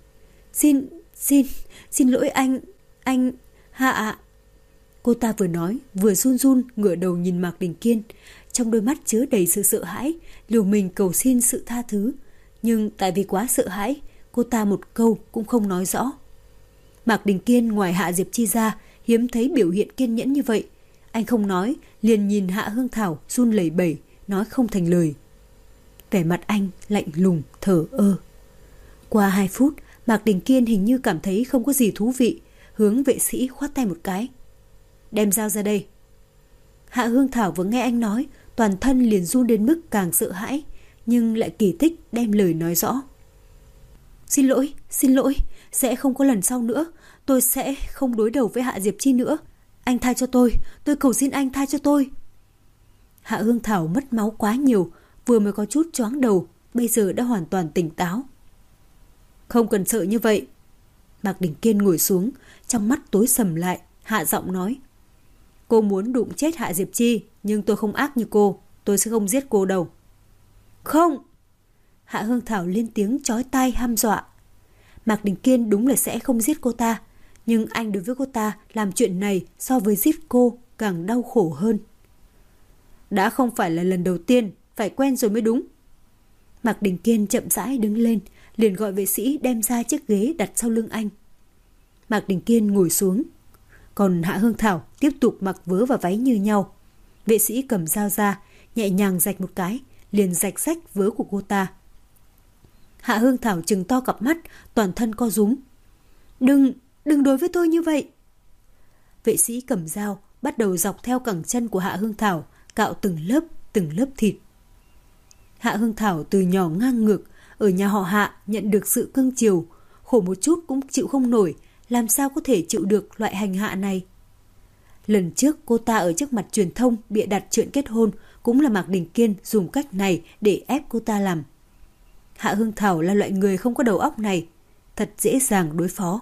Speaker 1: Xin lỗi anh, Hạ ạ. Cô ta vừa nói, vừa run run ngửa đầu nhìn Mạc Đình Kiên, trong đôi mắt chứa đầy sự sợ hãi, liều mình cầu xin sự tha thứ. Nhưng tại vì quá sợ hãi, cô ta một câu cũng không nói rõ. Mạc Đình Kiên ngoài Hạ Diệp Chi ra, hiếm thấy biểu hiện kiên nhẫn như vậy. Anh không nói, liền nhìn Hạ Hương Thảo run lẩy bẩy, nói không thành lời. Vẻ mặt anh lạnh lùng, thờ ơ. Qua 2 phút, Mạc Đình Kiên hình như cảm thấy không có gì thú vị, hướng vệ sĩ khoát tay một cái. Đem dao ra đây. Hạ Hương Thảo vừa nghe anh nói, toàn thân liền run đến mức càng sợ hãi, nhưng lại kỳ tích đem lời nói rõ. Xin lỗi, sẽ không có lần sau nữa, tôi sẽ không đối đầu với Hạ Diệp Chi nữa. Anh tha cho tôi cầu xin anh tha cho tôi. Hạ Hương Thảo mất máu quá nhiều, vừa mới có chút choáng đầu, bây giờ đã hoàn toàn tỉnh táo. Không cần sợ như vậy. Mạc Đình Kiên ngồi xuống, trong mắt tối sầm lại, hạ giọng nói. Cô muốn đụng chết Hạ Diệp Chi, nhưng tôi không ác như cô, tôi sẽ không giết cô đâu. Không! Hạ Hương Thảo lên tiếng chói tai hăm dọa. Mạc Đình Kiên đúng là sẽ không giết cô ta, nhưng anh đối với cô ta làm chuyện này so với giết cô càng đau khổ hơn. Đã không phải là lần đầu tiên, phải quen rồi mới đúng. Mạc Đình Kiên chậm rãi đứng lên, liền gọi vệ sĩ đem ra chiếc ghế đặt sau lưng anh. Mạc Đình Kiên ngồi xuống, còn Hạ Hương Thảo tiếp tục mặc vớ và váy như nhau. Vệ sĩ cầm dao ra, nhẹ nhàng rạch một cái, liền rạch rách vớ của cô ta. Hạ Hương Thảo trừng to cặp mắt, toàn thân co rúm. Đừng đối với tôi như vậy. Vệ sĩ cầm dao, bắt đầu dọc theo cẳng chân của Hạ Hương Thảo, cạo từng lớp thịt. Hạ Hương Thảo từ nhỏ ngang ngược, ở nhà họ Hạ nhận được sự cưng chiều, khổ một chút cũng chịu không nổi, làm sao có thể chịu được loại hành hạ này. Lần trước cô ta ở trước mặt truyền thông bịa đặt chuyện kết hôn, cũng là Mạc Đình Kiên dùng cách này để ép cô ta làm. Hạ Hương Thảo là loại người không có đầu óc này, thật dễ dàng đối phó.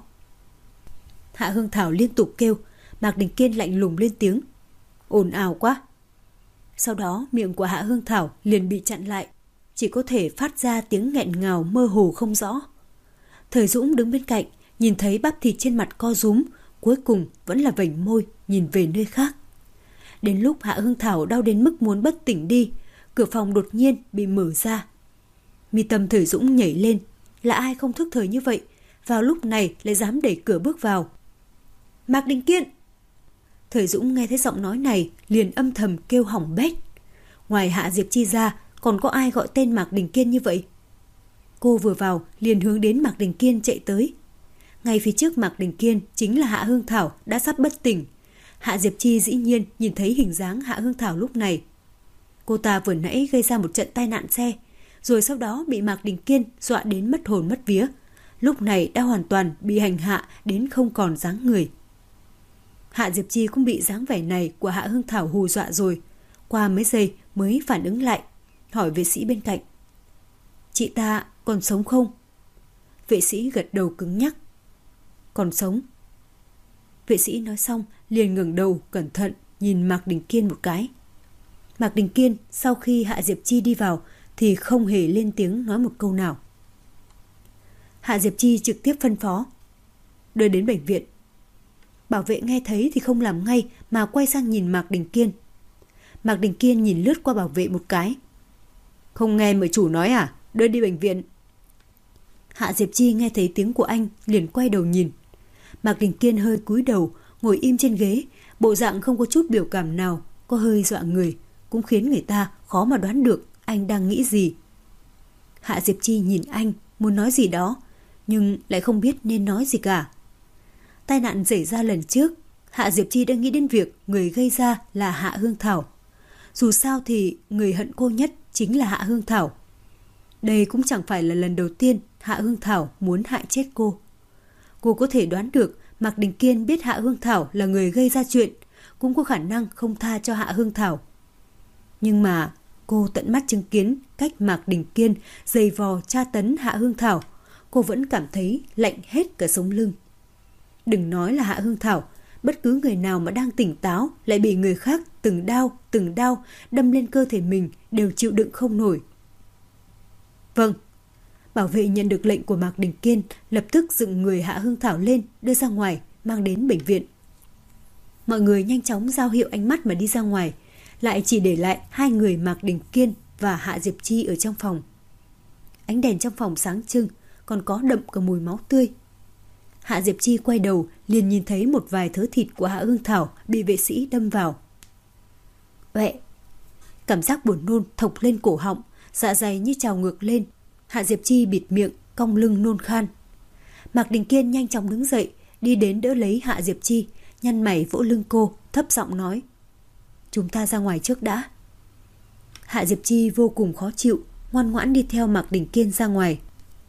Speaker 1: Hạ Hương Thảo liên tục kêu, Mạc Đình Kiên lạnh lùng lên tiếng. Ồn ào quá. Sau đó miệng của Hạ Hương Thảo liền bị chặn lại, chỉ có thể phát ra tiếng nghẹn ngào mơ hồ không rõ. Thời Dũng đứng bên cạnh, nhìn thấy bắp thịt trên mặt co rúm, cuối cùng vẫn là vểnh môi nhìn về nơi khác. Đến lúc Hạ Hương Thảo đau đến mức muốn bất tỉnh đi, cửa phòng đột nhiên bị mở ra. Mi tâm Thời Dũng nhảy lên, là ai không thức thời như vậy, vào lúc này lại dám đẩy cửa bước vào. Mạc Đình Kiên! Thời Dũng nghe thấy giọng nói này liền âm thầm kêu hỏng bét. Ngoài Hạ Diệp Chi ra, còn có ai gọi tên Mạc Đình Kiên như vậy? Cô vừa vào liền hướng đến Mạc Đình Kiên chạy tới. Ngay phía trước Mạc Đình Kiên chính là Hạ Hương Thảo đã sắp bất tỉnh. Hạ Diệp Chi dĩ nhiên nhìn thấy hình dáng Hạ Hương Thảo lúc này. Cô ta vừa nãy gây ra một trận tai nạn xe, rồi sau đó bị Mạc Đình Kiên dọa đến mất hồn mất vía. Lúc này đã hoàn toàn bị hành hạ đến không còn dáng người. Hạ Diệp Chi cũng bị dáng vẻ này của Hạ Hương Thảo hù dọa rồi. Qua mấy giây mới phản ứng lại, hỏi vệ sĩ bên cạnh. Chị ta còn sống không? Vệ sĩ gật đầu cứng nhắc. Còn sống. Vệ sĩ nói xong liền ngẩng đầu cẩn thận nhìn Mạc Đình Kiên một cái. Mạc Đình Kiên sau khi Hạ Diệp Chi đi vào thì không hề lên tiếng nói một câu nào. Hạ Diệp Chi trực tiếp phân phó. Đưa đến bệnh viện. Bảo vệ nghe thấy thì không làm ngay mà quay sang nhìn Mạc Đình Kiên. Mạc Đình Kiên nhìn lướt qua bảo vệ một cái. Không nghe mời chủ nói à? Đưa đi bệnh viện. Hạ Diệp Chi nghe thấy tiếng của anh liền quay đầu nhìn. Mạc Đình Kiên hơi cúi đầu, ngồi im trên ghế, bộ dạng không có chút biểu cảm nào, có hơi dọa người, cũng khiến người ta khó mà đoán được anh đang nghĩ gì. Hạ Diệp Chi nhìn anh, muốn nói gì đó, nhưng lại không biết nên nói gì cả. Tai nạn xảy ra lần trước, Hạ Diệp Chi đã nghĩ đến việc người gây ra là Hạ Hương Thảo. Dù sao thì người hận cô nhất chính là Hạ Hương Thảo. Đây cũng chẳng phải là lần đầu tiên Hạ Hương Thảo muốn hại chết cô. Cô có thể đoán được Mạc Đình Kiên biết Hạ Hương Thảo là người gây ra chuyện, cũng có khả năng không tha cho Hạ Hương Thảo. Nhưng mà cô tận mắt chứng kiến cách Mạc Đình Kiên giày vò tra tấn Hạ Hương Thảo, cô vẫn cảm thấy lạnh hết cả sống lưng. Đừng nói là Hạ Hương Thảo, bất cứ người nào mà đang tỉnh táo lại bị người khác từng đao đâm lên cơ thể mình đều chịu đựng không nổi. Vâng. Bảo vệ nhận được lệnh của Mạc Đình Kiên, lập tức dựng người Hạ Hương Thảo lên, đưa ra ngoài, mang đến bệnh viện. Mọi người nhanh chóng giao hiệu ánh mắt mà đi ra ngoài, lại chỉ để lại hai người Mạc Đình Kiên và Hạ Diệp Chi ở trong phòng. Ánh đèn trong phòng sáng trưng, còn có đậm cả mùi máu tươi. Hạ Diệp Chi quay đầu liền nhìn thấy một vài thớ thịt của Hạ Hương Thảo bị vệ sĩ đâm vào. Uệ! Cảm giác buồn nôn thộc lên cổ họng, dạ dày như trào ngược lên. Hạ Diệp Chi bịt miệng, cong lưng nôn khan. Mạc Đình Kiên nhanh chóng đứng dậy, đi đến đỡ lấy Hạ Diệp Chi, nhăn mày vỗ lưng cô, thấp giọng nói: Chúng ta ra ngoài trước đã. Hạ Diệp Chi vô cùng khó chịu, ngoan ngoãn đi theo Mạc Đình Kiên ra ngoài.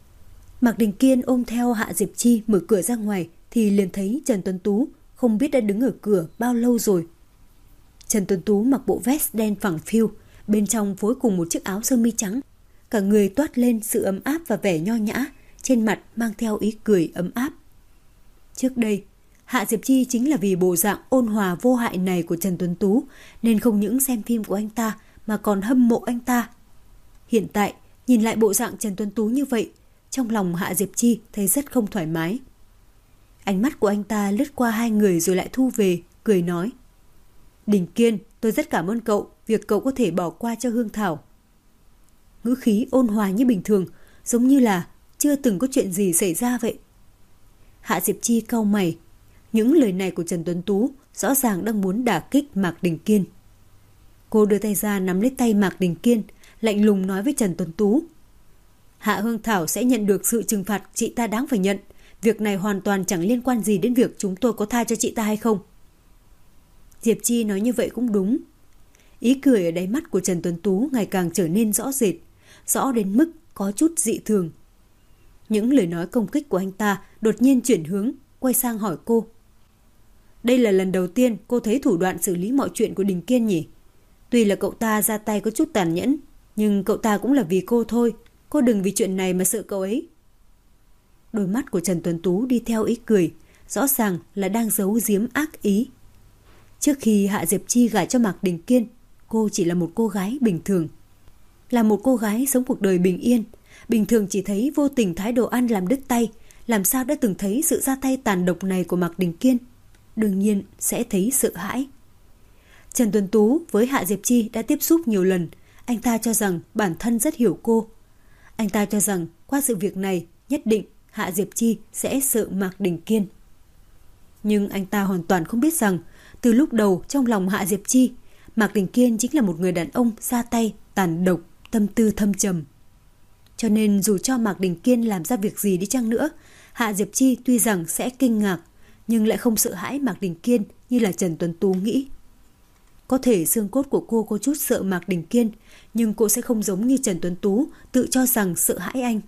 Speaker 1: Mạc Đình Kiên ôm theo Hạ Diệp Chi mở cửa ra ngoài thì liền thấy Trần Tuấn Tú, không biết đã đứng ở cửa bao lâu rồi. Trần Tuấn Tú mặc bộ vest đen phẳng phiu, bên trong phối cùng một chiếc áo sơ mi trắng. Cả người toát lên sự ấm áp và vẻ nho nhã, trên mặt mang theo ý cười ấm áp. Trước đây, Hạ Diệp Chi chính là vì bộ dạng ôn hòa vô hại này của Trần Tuấn Tú nên không những xem phim của anh ta mà còn hâm mộ anh ta. Hiện tại, nhìn lại bộ dạng Trần Tuấn Tú như vậy, trong lòng Hạ Diệp Chi thấy rất không thoải mái. Ánh mắt của anh ta lướt qua hai người rồi lại thu về, cười nói: Đình Kiên, tôi rất cảm ơn cậu, việc cậu có thể bỏ qua cho Hương Thảo. Ngữ khí ôn hòa như bình thường, giống như là chưa từng có chuyện gì xảy ra vậy. Hạ Diệp Chi cau mày. Những lời này của Trần Tuấn Tú rõ ràng đang muốn đả kích Mạc Đình Kiên. Cô đưa tay ra nắm lấy tay Mạc Đình Kiên, lạnh lùng nói với Trần Tuấn Tú: Hạ Hương Thảo sẽ nhận được sự trừng phạt chị ta đáng phải nhận. Việc này hoàn toàn chẳng liên quan gì đến việc chúng tôi có tha cho chị ta hay không. Diệp Chi nói như vậy cũng đúng. Ý cười ở đáy mắt của Trần Tuấn Tú ngày càng trở nên rõ rệt, rõ đến mức có chút dị thường. Những lời nói công kích của anh ta đột nhiên chuyển hướng, quay sang hỏi cô: Đây là lần đầu tiên cô thấy thủ đoạn xử lý mọi chuyện của Đình Kiên nhỉ? Tuy là cậu ta ra tay có chút tàn nhẫn, nhưng cậu ta cũng là vì cô thôi. Cô đừng vì chuyện này mà sợ cậu ấy. Đôi mắt của Trần Tuấn Tú đi theo ý cười, rõ ràng là đang giấu giếm ác ý. Trước khi Hạ Diệp Chi gả cho Mạc Đình Kiên, cô chỉ là một cô gái bình thường. Là một cô gái sống cuộc đời bình yên, bình thường chỉ thấy vô tình thái đồ ăn làm đứt tay, làm sao đã từng thấy sự ra tay tàn độc này của Mạc Đình Kiên. Đương nhiên sẽ thấy sợ hãi. Trần Tuấn Tú với Hạ Diệp Chi đã tiếp xúc nhiều lần, anh ta cho rằng bản thân rất hiểu cô. Anh ta cho rằng qua sự việc này nhất định Hạ Diệp Chi sẽ sợ Mạc Đình Kiên. Nhưng anh ta hoàn toàn không biết rằng từ lúc đầu trong lòng Hạ Diệp Chi, Mạc Đình Kiên chính là một người đàn ông ra tay tàn độc, tâm tư thâm trầm. Cho nên dù cho Mạc Đình Kiên làm ra việc gì đi chăng nữa, Hạ Diệp Chi tuy rằng sẽ kinh ngạc, nhưng lại không sợ hãi Mạc Đình Kiên như là Trần Tuấn Tú nghĩ. Có thể xương cốt của cô có chút sợ Mạc Đình Kiên, nhưng cô sẽ không giống như Trần Tuấn Tú tự cho rằng sợ hãi anh.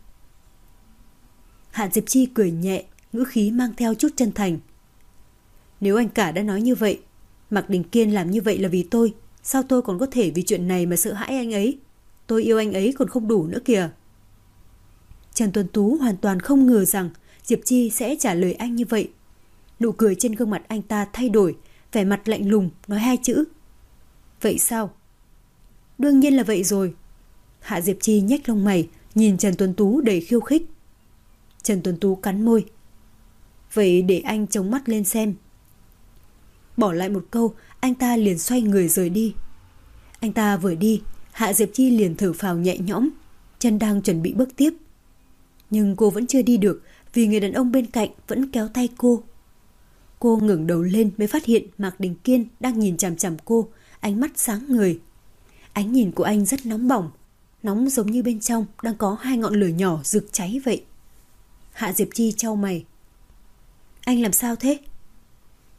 Speaker 1: Hạ Diệp Chi cười nhẹ, ngữ khí mang theo chút chân thành. Nếu anh cả đã nói như vậy, Mạc Đình Kiên làm như vậy là vì tôi, sao tôi còn có thể vì chuyện này mà sợ hãi anh ấy? Tôi yêu anh ấy còn không đủ nữa kìa. Trần Tuấn Tú hoàn toàn không ngờ rằng Diệp Chi sẽ trả lời anh như vậy. Nụ cười trên gương mặt anh ta thay đổi, vẻ mặt lạnh lùng nói hai chữ: Vậy sao? Đương nhiên là vậy rồi. Hạ Diệp Chi nhếch lông mày, nhìn Trần Tuấn Tú đầy khiêu khích. Trần Tuấn Tú cắn môi. Vậy để anh chống mắt lên xem. Bỏ lại một câu, anh ta liền xoay người rời đi. Anh ta vừa đi, Hạ Diệp Chi liền thở phào nhẹ nhõm, chân đang chuẩn bị bước tiếp. Nhưng cô vẫn chưa đi được vì người đàn ông bên cạnh vẫn kéo tay cô. Cô ngẩng đầu lên mới phát hiện Mạc Đình Kiên đang nhìn chằm chằm cô, ánh mắt sáng ngời. Ánh nhìn của anh rất nóng bỏng, nóng giống như bên trong đang có hai ngọn lửa nhỏ rực cháy vậy. Hạ Diệp Chi chau mày. Anh làm sao thế?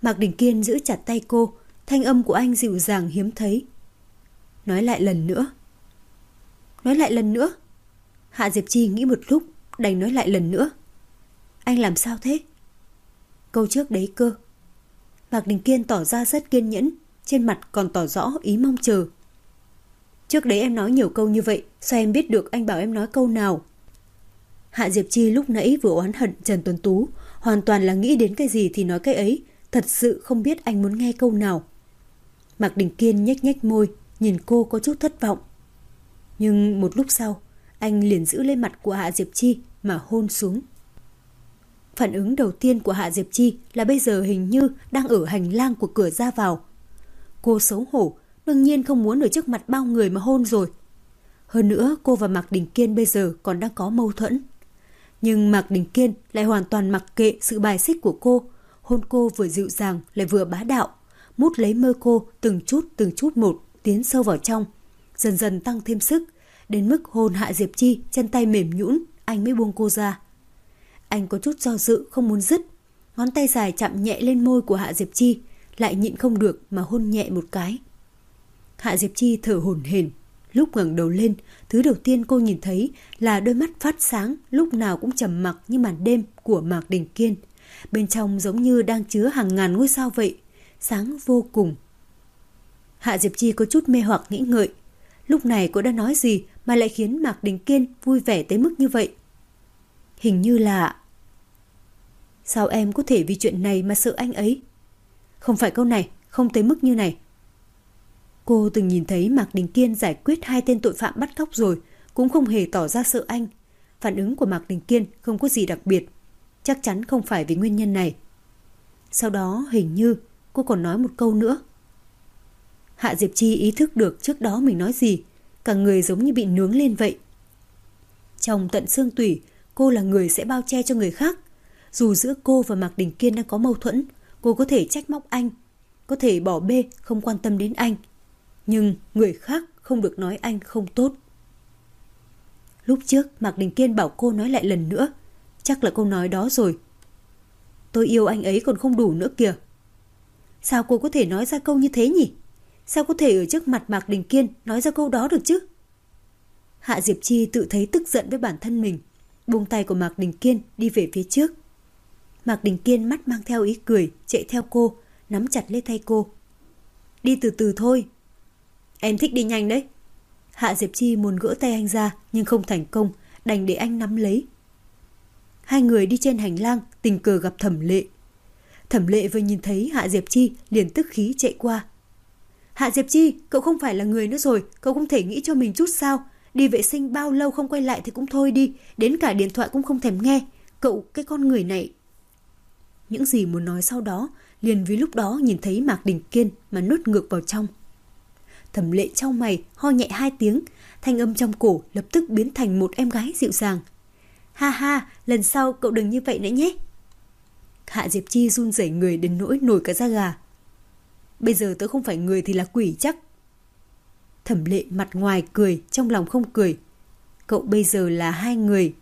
Speaker 1: Mạc Đình Kiên giữ chặt tay cô, thanh âm của anh dịu dàng hiếm thấy. Nói lại lần nữa. Nói lại lần nữa. Hạ Diệp Chi nghĩ một lúc, đành nói lại lần nữa. Anh làm sao thế? Câu trước đấy cơ. Mạc Đình Kiên tỏ ra rất kiên nhẫn, trên mặt còn tỏ rõ ý mong chờ. Trước đấy em nói nhiều câu như vậy, sao em biết được anh bảo em nói câu nào? Hạ Diệp Chi lúc nãy vừa oán hận Trần Tuấn Tú, hoàn toàn là nghĩ đến cái gì thì nói cái ấy, thật sự không biết anh muốn nghe câu nào. Mạc Đình Kiên nhếch nhếch môi, nhìn cô có chút thất vọng. Nhưng một lúc sau, anh liền giữ lên mặt của Hạ Diệp Chi mà hôn xuống. Phản ứng đầu tiên của Hạ Diệp Chi là bây giờ hình như đang ở hành lang của cửa ra vào. Cô xấu hổ, đương nhiên không muốn ở trước mặt bao người mà hôn rồi. Hơn nữa cô và Mạc Đình Kiên bây giờ còn đang có mâu thuẫn. Nhưng Mạc Đình Kiên lại hoàn toàn mặc kệ sự bài xích của cô. Hôn cô vừa dịu dàng lại vừa bá đạo, mút lấy môi cô từng chút một tiến sâu vào trong, dần dần tăng thêm sức, đến mức hôn Hạ Diệp Chi chân tay mềm nhũn, anh mới buông cô ra. Anh có chút do dự không muốn dứt, ngón tay dài chạm nhẹ lên môi của Hạ Diệp Chi, lại nhịn không được mà hôn nhẹ một cái. Hạ Diệp Chi thở hổn hển, lúc ngẩng đầu lên, thứ đầu tiên cô nhìn thấy là đôi mắt phát sáng, lúc nào cũng trầm mặc như màn đêm của Mạc Đình Kiên. Bên trong giống như đang chứa hàng ngàn ngôi sao vậy, sáng vô cùng. Hạ Diệp Chi có chút mê hoặc nghĩ ngợi, lúc này cô đã nói gì mà lại khiến Mạc Đình Kiên vui vẻ tới mức như vậy? Hình như là... Sao em có thể vì chuyện này mà sợ anh ấy? Không phải câu này, không tới mức như này. Cô từng nhìn thấy Mạc Đình Kiên giải quyết 2 tên tội phạm bắt cóc rồi, cũng không hề tỏ ra sợ anh. Phản ứng của Mạc Đình Kiên không có gì đặc biệt, chắc chắn không phải vì nguyên nhân này. Sau đó hình như cô còn nói một câu nữa. Hạ Diệp Chi ý thức được trước đó mình nói gì, cả người giống như bị nướng lên vậy. Trong tận xương tủy, cô là người sẽ bao che cho người khác. Dù giữa cô và Mạc Đình Kiên đang có mâu thuẫn, cô có thể trách móc anh, có thể bỏ bê không quan tâm đến anh. Nhưng người khác không được nói anh không tốt. Lúc trước Mạc Đình Kiên bảo cô nói lại lần nữa, chắc là câu nói đó rồi. Tôi yêu anh ấy còn không đủ nữa kìa. Sao cô có thể nói ra câu như thế nhỉ? Sao có thể ở trước mặt Mạc Đình Kiên nói ra câu đó được chứ? Hạ Diệp Chi tự thấy tức giận với bản thân mình, buông tay của Mạc Đình Kiên đi về phía trước. Mạc Đình Kiên mắt mang theo ý cười chạy theo cô, nắm chặt lấy tay cô. Đi từ từ thôi. Em thích đi nhanh đấy. Hạ Diệp Chi muốn gỡ tay anh ra nhưng không thành công, đành để anh nắm lấy. Hai người đi trên hành lang, tình cờ gặp Thẩm Lệ. Thẩm Lệ vừa nhìn thấy Hạ Diệp Chi liền tức khí chạy qua. Hạ Diệp Chi, cậu không phải là người nữa rồi, cậu không thể nghĩ cho mình chút sao? Đi vệ sinh bao lâu không quay lại thì cũng thôi đi, đến cả điện thoại cũng không thèm nghe. Cậu, cái con người này. Những gì muốn nói sau đó, liền vì lúc đó nhìn thấy Mạc Đình Kiên mà nuốt ngược vào trong. Thẩm Lệ chau mày, ho nhẹ 2 tiếng, thanh âm trong cổ lập tức biến thành một em gái dịu dàng. Ha ha, lần sau cậu đừng như vậy nữa nhé. Hạ Diệp Chi run rẩy người đến nỗi nổi cả da gà. Bây giờ tớ không phải người thì là quỷ chắc. Thẩm Lệ mặt ngoài cười, trong lòng không cười. Cậu bây giờ là 2 người.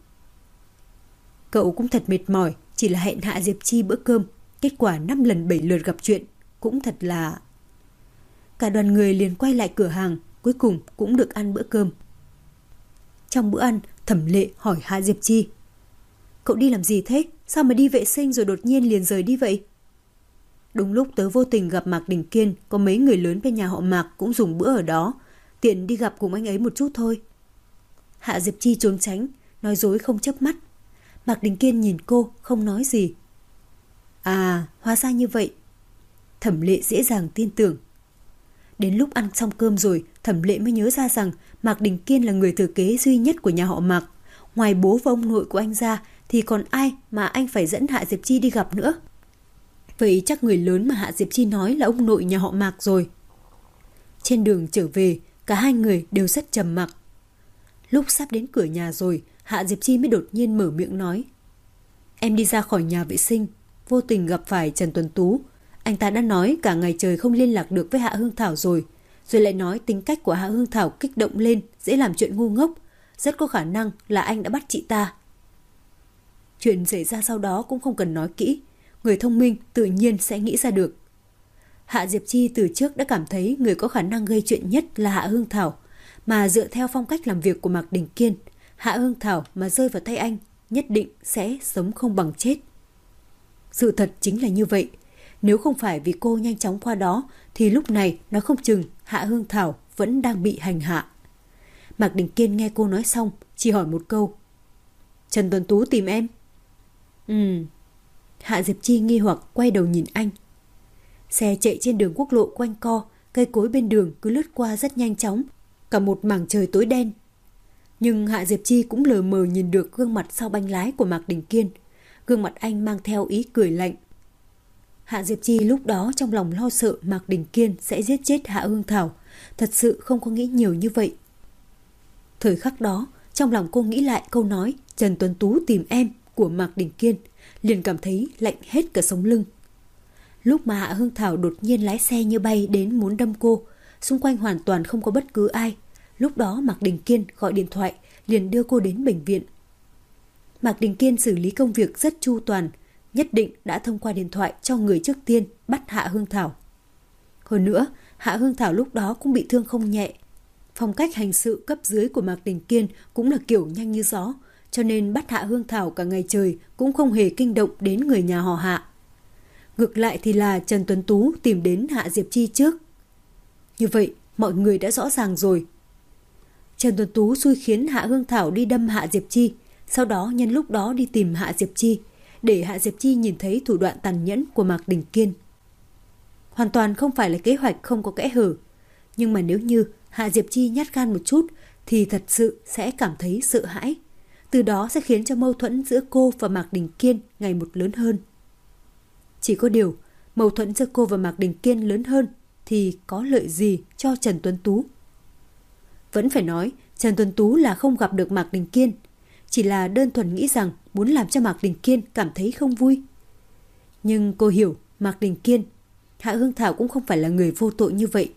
Speaker 1: Cậu cũng thật mệt mỏi, chỉ là hẹn Hạ Diệp Chi bữa cơm, kết quả 5 lần 7 lượt gặp chuyện, cũng thật là... Cả đoàn người liền quay lại cửa hàng, cuối cùng cũng được ăn bữa cơm. Trong bữa ăn, Thẩm Lệ hỏi Hạ Diệp Chi. Cậu đi làm gì thế? Sao mà đi vệ sinh rồi đột nhiên liền rời đi vậy? Đúng lúc tớ vô tình gặp Mạc Đình Kiên, có mấy người lớn bên nhà họ Mạc cũng dùng bữa ở đó, tiện đi gặp cùng anh ấy một chút thôi. Hạ Diệp Chi trốn tránh, nói dối không chớp mắt. Mạc Đình Kiên nhìn cô, không nói gì. À, hóa ra như vậy. Thẩm Lệ dễ dàng tin tưởng. Đến lúc ăn xong cơm rồi, Thẩm Lệ mới nhớ ra rằng Mạc Đình Kiên là người thừa kế duy nhất của nhà họ Mạc. Ngoài bố và ông nội của anh ra thì còn ai mà anh phải dẫn Hạ Diệp Chi đi gặp nữa. Vậy chắc người lớn mà Hạ Diệp Chi nói là ông nội nhà họ Mạc rồi. Trên đường trở về, cả hai người đều rất trầm mặc. Lúc sắp đến cửa nhà rồi, Hạ Diệp Chi mới đột nhiên mở miệng nói. Em đi ra khỏi nhà vệ sinh, vô tình gặp phải Trần Tuấn Tú. Anh ta đã nói cả ngày trời không liên lạc được với Hạ Hương Thảo rồi. Rồi lại nói tính cách của Hạ Hương Thảo kích động lên, dễ làm chuyện ngu ngốc. Rất có khả năng là anh đã bắt chị ta. Chuyện xảy ra sau đó cũng không cần nói kỹ. người thông minh tự nhiên sẽ nghĩ ra được. Hạ Diệp Chi từ trước đã cảm thấy người có khả năng gây chuyện nhất là Hạ Hương Thảo, mà dựa theo phong cách làm việc của Mạc Đình Kiên, Hạ Hương Thảo mà rơi vào tay anh nhất định sẽ sống không bằng chết. Sự thật chính là như vậy. Nếu không phải vì cô nhanh chóng qua đó thì lúc này nó không chừng Hạ Hương Thảo vẫn đang bị hành hạ. Mạc Đình Kiên nghe cô nói xong, chỉ hỏi một câu. Trần Tuấn Tú tìm em? Hạ Diệp Chi nghi hoặc quay đầu nhìn anh. Xe chạy trên đường quốc lộ quanh co, cây cối bên đường cứ lướt qua rất nhanh chóng, cả một mảng trời tối đen. Nhưng Hạ Diệp Chi cũng lờ mờ nhìn được gương mặt sau bánh lái của Mạc Đình Kiên. Gương mặt anh mang theo ý cười lạnh. Hạ Diệp Chi lúc đó trong lòng lo sợ Mạc Đình Kiên sẽ giết chết Hạ Hương Thảo, thật sự không có nghĩ nhiều như vậy. Thời khắc đó, trong lòng cô nghĩ lại câu nói Trần Tuấn Tú tìm em của Mạc Đình Kiên, liền cảm thấy lạnh hết cả sống lưng. Lúc mà Hạ Hương Thảo đột nhiên lái xe như bay đến muốn đâm cô, xung quanh hoàn toàn không có bất cứ ai. Lúc đó Mạc Đình Kiên gọi điện thoại, liền đưa cô đến bệnh viện. Mạc Đình Kiên xử lý công việc rất chu toàn, nhất định đã thông qua điện thoại cho người trước tiên bắt Hạ Hương Thảo. Hơn nữa, Hạ Hương Thảo lúc đó cũng bị thương không nhẹ. Phong cách hành sự cấp dưới của Mạc Đình Kiên cũng là kiểu nhanh như gió, cho nên bắt Hạ Hương Thảo cả ngày trời cũng không hề kinh động đến người nhà họ Hạ. Ngược lại thì là Trần Tuấn Tú tìm đến Hạ Diệp Chi trước. Như vậy, mọi người đã rõ ràng rồi. Trần Tuấn Tú xui khiến Hạ Hương Thảo đi đâm Hạ Diệp Chi, sau đó nhân lúc đó đi tìm Hạ Diệp Chi, để Hạ Diệp Chi nhìn thấy thủ đoạn tàn nhẫn của Mạc Đình Kiên. Hoàn toàn không phải là kế hoạch không có kẽ hở, nhưng mà nếu như Hạ Diệp Chi nhát gan một chút thì thật sự sẽ cảm thấy sợ hãi. Từ đó sẽ khiến cho mâu thuẫn giữa cô và Mạc Đình Kiên ngày một lớn hơn. Chỉ có điều, mâu thuẫn giữa cô và Mạc Đình Kiên lớn hơn thì có lợi gì cho Trần Tuấn Tú? Vẫn phải nói, Trần Tuấn Tú là không gặp được Mạc Đình Kiên, chỉ là đơn thuần nghĩ rằng muốn làm cho Mạc Đình Kiên cảm thấy không vui. Nhưng cô hiểu Mạc Đình Kiên, Hạ Hương Thảo cũng không phải là người vô tội như vậy.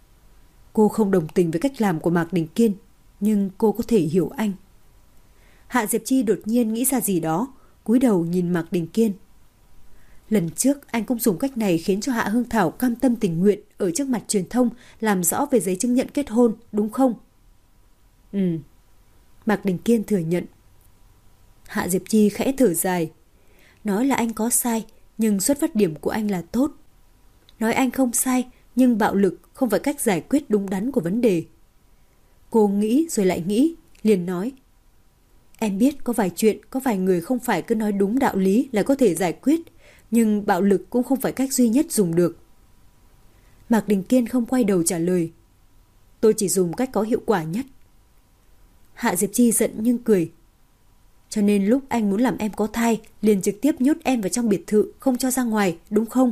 Speaker 1: Cô không đồng tình với cách làm của Mạc Đình Kiên, nhưng cô có thể hiểu anh. Hạ Diệp Chi đột nhiên nghĩ ra gì đó, cúi đầu nhìn Mạc Đình Kiên. Lần trước anh cũng dùng cách này khiến cho Hạ Hương Thảo cam tâm tình nguyện ở trước mặt truyền thông làm rõ về giấy chứng nhận kết hôn, đúng không? Mạc Đình Kiên thừa nhận. Hạ Diệp Chi khẽ thở dài. Nói là anh có sai, nhưng xuất phát điểm của anh là tốt. Nói anh không sai, nhưng bạo lực không phải cách giải quyết đúng đắn của vấn đề. Cô nghĩ rồi lại nghĩ, liền nói. Em biết có vài chuyện, có vài người không phải cứ nói đúng đạo lý là có thể giải quyết, nhưng bạo lực cũng không phải cách duy nhất dùng được. Mạc Đình Kiên không quay đầu trả lời. Tôi chỉ dùng cách có hiệu quả nhất. Hạ Diệp Chi giận nhưng cười. Cho nên lúc anh muốn làm em có thai, liền trực tiếp nhốt em vào trong biệt thự, không cho ra ngoài, đúng không?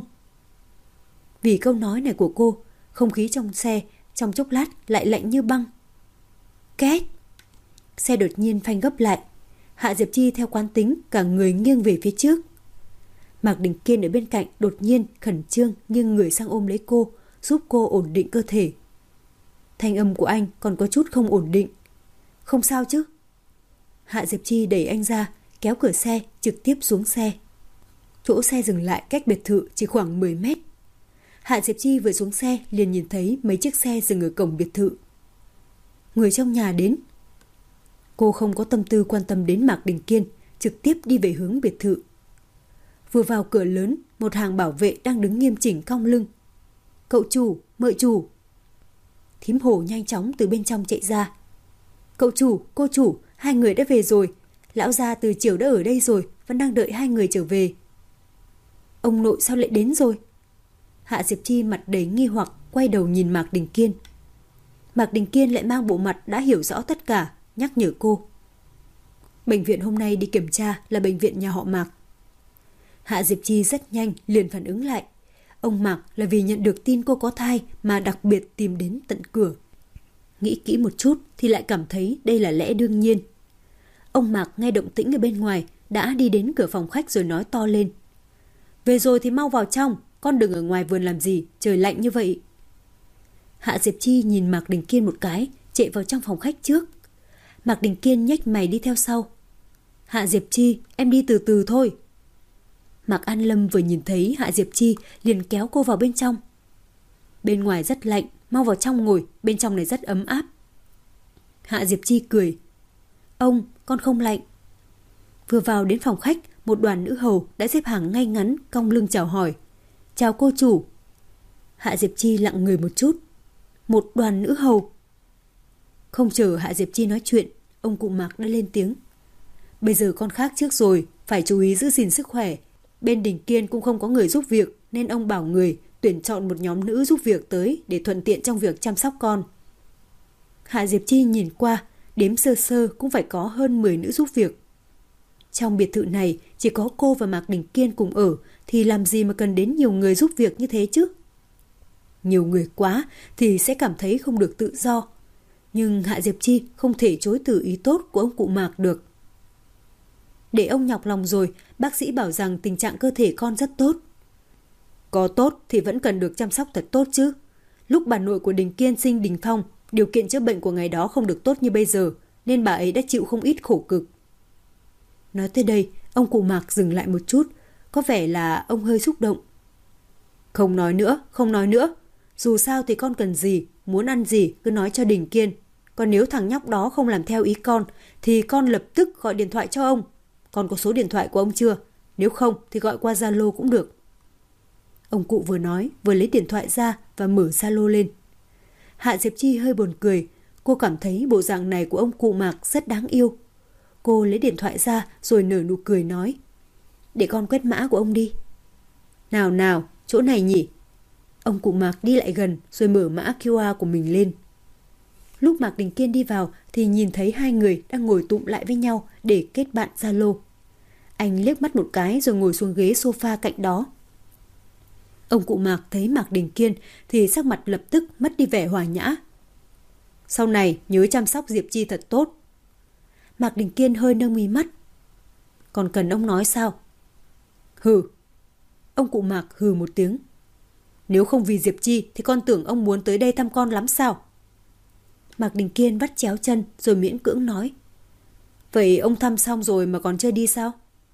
Speaker 1: Vì câu nói này của cô, không khí trong xe trong chốc lát lại lạnh như băng. Két! Xe đột nhiên phanh gấp lại. Hạ Diệp Chi theo quán tính cả người nghiêng về phía trước. Mạc Đình Kiên ở bên cạnh đột nhiên khẩn trương nghiêng người sang ôm lấy cô, giúp cô ổn định cơ thể. Thanh âm của anh còn có chút không ổn định. Không sao chứ? Hạ Diệp Chi đẩy anh ra, kéo cửa xe, trực tiếp xuống xe. Chỗ xe dừng lại cách biệt thự chỉ khoảng 10 mét. Hạ Diệp Chi vừa xuống xe liền nhìn thấy mấy chiếc xe dừng ở cổng biệt thự. Người trong nhà đến. Cô không có tâm tư quan tâm đến Mạc Đình Kiên, trực tiếp đi về hướng biệt thự. Vừa vào cửa lớn, một hàng bảo vệ đang đứng nghiêm chỉnh cong lưng. Cậu chủ, mợ chủ. Thím Hồ nhanh chóng từ bên trong chạy ra. Cậu chủ, cô chủ, hai người đã về rồi. Lão gia từ chiều đã ở đây rồi, vẫn đang đợi hai người trở về. Ông nội sao lại đến rồi? Hạ Diệp Chi mặt đầy nghi hoặc quay đầu nhìn Mạc Đình Kiên. Mạc Đình Kiên lại mang bộ mặt đã hiểu rõ tất cả, nhắc nhở cô. Bệnh viện hôm nay đi kiểm tra là bệnh viện nhà họ Mạc. Hạ Diệp Chi rất nhanh liền phản ứng lại. Ông Mạc là vì nhận được tin cô có thai mà đặc biệt tìm đến tận cửa. Nghĩ kỹ một chút thì lại cảm thấy đây là lẽ đương nhiên. Ông Mạc nghe động tĩnh ở bên ngoài đã đi đến cửa phòng khách rồi nói to lên. Về rồi thì mau vào trong, con đừng ở ngoài vườn làm gì, trời lạnh như vậy. Hạ Diệp Chi nhìn Mạc Đình Kiên một cái, chạy vào trong phòng khách trước. Mạc Đình Kiên nhếch mày đi theo sau. Hạ Diệp Chi, em đi từ từ thôi. Mạc An Lâm vừa nhìn thấy Hạ Diệp Chi liền kéo cô vào bên trong. Bên ngoài rất lạnh, mau vào trong ngồi, bên trong này rất ấm áp. Hạ Diệp Chi cười. Ông, con không lạnh. Vừa vào đến phòng khách, một đoàn nữ hầu đã xếp hàng ngay ngắn, cong lưng chào hỏi. Chào cô chủ. Hạ Diệp Chi lặng người một chút. Một đoàn nữ hầu. Không chờ Hạ Diệp Chi nói chuyện, ông cụ Mạc đã lên tiếng. Bây giờ con khác trước rồi, phải chú ý giữ gìn sức khỏe. Bên Đình Kiên cũng không có người giúp việc, nên ông bảo người tuyển chọn một nhóm nữ giúp việc tới để thuận tiện trong việc chăm sóc con. Hạ Diệp Chi nhìn qua, đếm sơ sơ cũng phải có hơn 10 nữ giúp việc. Trong biệt thự này chỉ có cô và Mạc Đình Kiên cùng ở, thì làm gì mà cần đến nhiều người giúp việc như thế chứ? Nhiều người quá thì sẽ cảm thấy không được tự do. Nhưng Hạ Diệp Chi không thể chối từ ý tốt của ông cụ Mạc được. Để ông nhọc lòng rồi, bác sĩ bảo rằng tình trạng cơ thể con rất tốt. Có tốt thì vẫn cần được chăm sóc thật tốt chứ. Lúc bà nội của Đình Kiên sinh Đình Phong, điều kiện chữa bệnh của ngày đó không được tốt như bây giờ, nên bà ấy đã chịu không ít khổ cực. Nói tới đây, ông cụ Mạc dừng lại một chút, có vẻ là ông hơi xúc động. Không nói nữa, không nói nữa. Dù sao thì con cần gì, muốn ăn gì cứ nói cho Đình Kiên. Còn nếu thằng nhóc đó không làm theo ý con, thì con lập tức gọi điện thoại cho ông. Con có số điện thoại của ông chưa? Nếu không thì gọi qua Zalo cũng được. Ông cụ vừa nói, vừa lấy điện thoại ra và mở Zalo lên. Hạ Diệp Chi hơi buồn cười. Cô cảm thấy bộ dạng này của ông cụ Mạc rất đáng yêu. Cô lấy điện thoại ra rồi nở nụ cười nói. Để con quét mã của ông đi. Nào nào, chỗ này nhỉ? Ông cụ Mạc đi lại gần rồi mở mã QR của mình lên. Lúc Mạc Đình Kiên đi vào thì nhìn thấy hai người đang ngồi tụm lại với nhau để kết bạn Zalo. Anh liếc mắt một cái rồi ngồi xuống ghế sofa cạnh đó. Ông cụ Mạc thấy Mạc Đình Kiên thì sắc mặt lập tức mất đi vẻ hòa nhã. Sau này nhớ chăm sóc Diệp Chi thật tốt. Mạc Đình Kiên hơi nâng mí mắt. Còn cần ông nói sao? Hừ. Ông cụ Mạc hừ một tiếng. Nếu không vì Diệp Chi thì con tưởng ông muốn tới đây thăm con lắm sao? Mạc Đình Kiên vắt chéo chân rồi miễn cưỡng nói. Vậy ông thăm xong rồi mà còn chưa đi sao?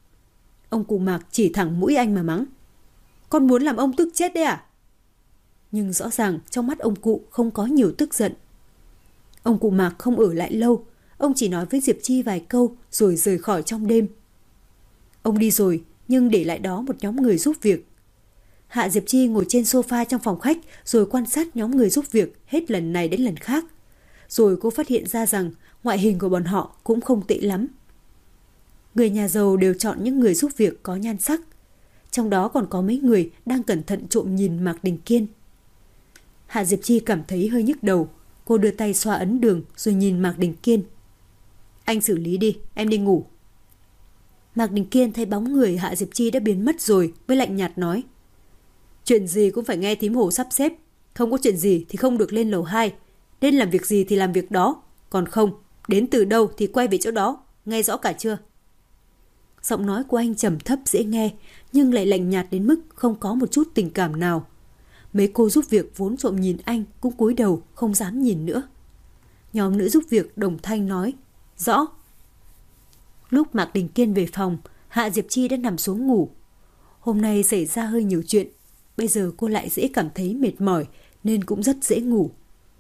Speaker 1: Ông cụ Mạc chỉ thẳng mũi anh mà mắng. Con muốn làm ông tức chết đấy à? Nhưng rõ ràng trong mắt ông cụ không có nhiều tức giận. Ông cụ Mạc không ở lại lâu. Ông chỉ nói với Diệp Chi vài câu rồi rời khỏi trong đêm. Ông đi rồi nhưng để lại đó một nhóm người giúp việc. Hạ Diệp Chi ngồi trên sofa trong phòng khách rồi quan sát nhóm người giúp việc hết lần này đến lần khác. Rồi cô phát hiện ra rằng ngoại hình của bọn họ cũng không tệ lắm. Người nhà giàu đều chọn những người giúp việc có nhan sắc. Trong đó còn có mấy người đang cẩn thận trộm nhìn Mạc Đình Kiên. Hạ Diệp Chi cảm thấy hơi nhức đầu. Cô đưa tay xoa ấn đường rồi nhìn Mạc Đình Kiên. Anh xử lý đi, em đi ngủ. Mạc Đình Kiên thấy bóng người Hạ Diệp Chi đã biến mất rồi mới lạnh nhạt nói. Chuyện gì cũng phải nghe thím Hồ sắp xếp. Không có chuyện gì thì không được lên lầu 2. Nên làm việc gì thì làm việc đó. Còn không, đến từ đâu thì quay về chỗ đó. Nghe rõ cả chưa? Giọng nói của anh trầm thấp dễ nghe, nhưng lại lạnh nhạt đến mức không có một chút tình cảm nào. Mấy cô giúp việc vốn trộm nhìn anh cũng cúi đầu không dám nhìn nữa. Nhóm nữ giúp việc đồng thanh nói. Rõ. Lúc Mạc Đình Kiên về phòng, Hạ Diệp Chi đã nằm xuống ngủ. Hôm nay xảy ra hơi nhiều chuyện. Bây giờ cô lại dễ cảm thấy mệt mỏi nên cũng rất dễ ngủ.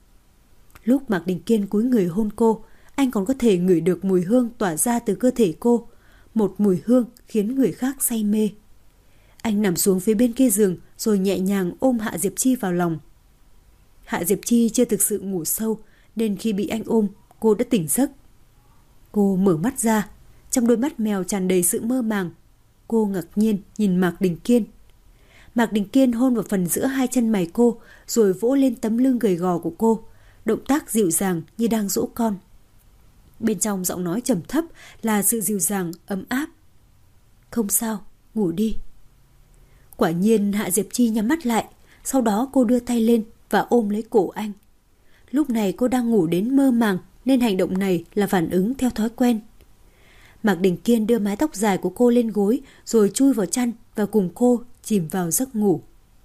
Speaker 1: Lúc Mạc Đình Kiên cúi người hôn cô, anh còn có thể ngửi được mùi hương tỏa ra từ cơ thể cô. Một mùi hương khiến người khác say mê. Anh nằm xuống phía bên kia giường rồi nhẹ nhàng ôm Hạ Diệp Chi vào lòng. Hạ Diệp Chi chưa thực sự ngủ sâu nên khi bị anh ôm, cô đã tỉnh giấc. Cô mở mắt ra, trong đôi mắt mèo tràn đầy sự mơ màng. Cô ngạc nhiên nhìn Mạc Đình Kiên. Mạc Đình Kiên hôn vào phần giữa hai chân mày cô rồi vỗ lên tấm lưng gầy gò của cô, động tác dịu dàng như đang dỗ con. Bên trong giọng nói trầm thấp là sự dịu dàng, ấm áp. Không sao, ngủ đi. Quả nhiên Hạ Diệp Chi nhắm mắt lại, sau đó cô đưa tay lên và ôm lấy cổ anh. Lúc này cô đang ngủ đến mơ màng nên hành động này là phản ứng theo thói quen. Mạc Đình Kiên đưa mái tóc dài của cô lên gối rồi chui vào chăn và cùng cô chìm vào giấc ngủ.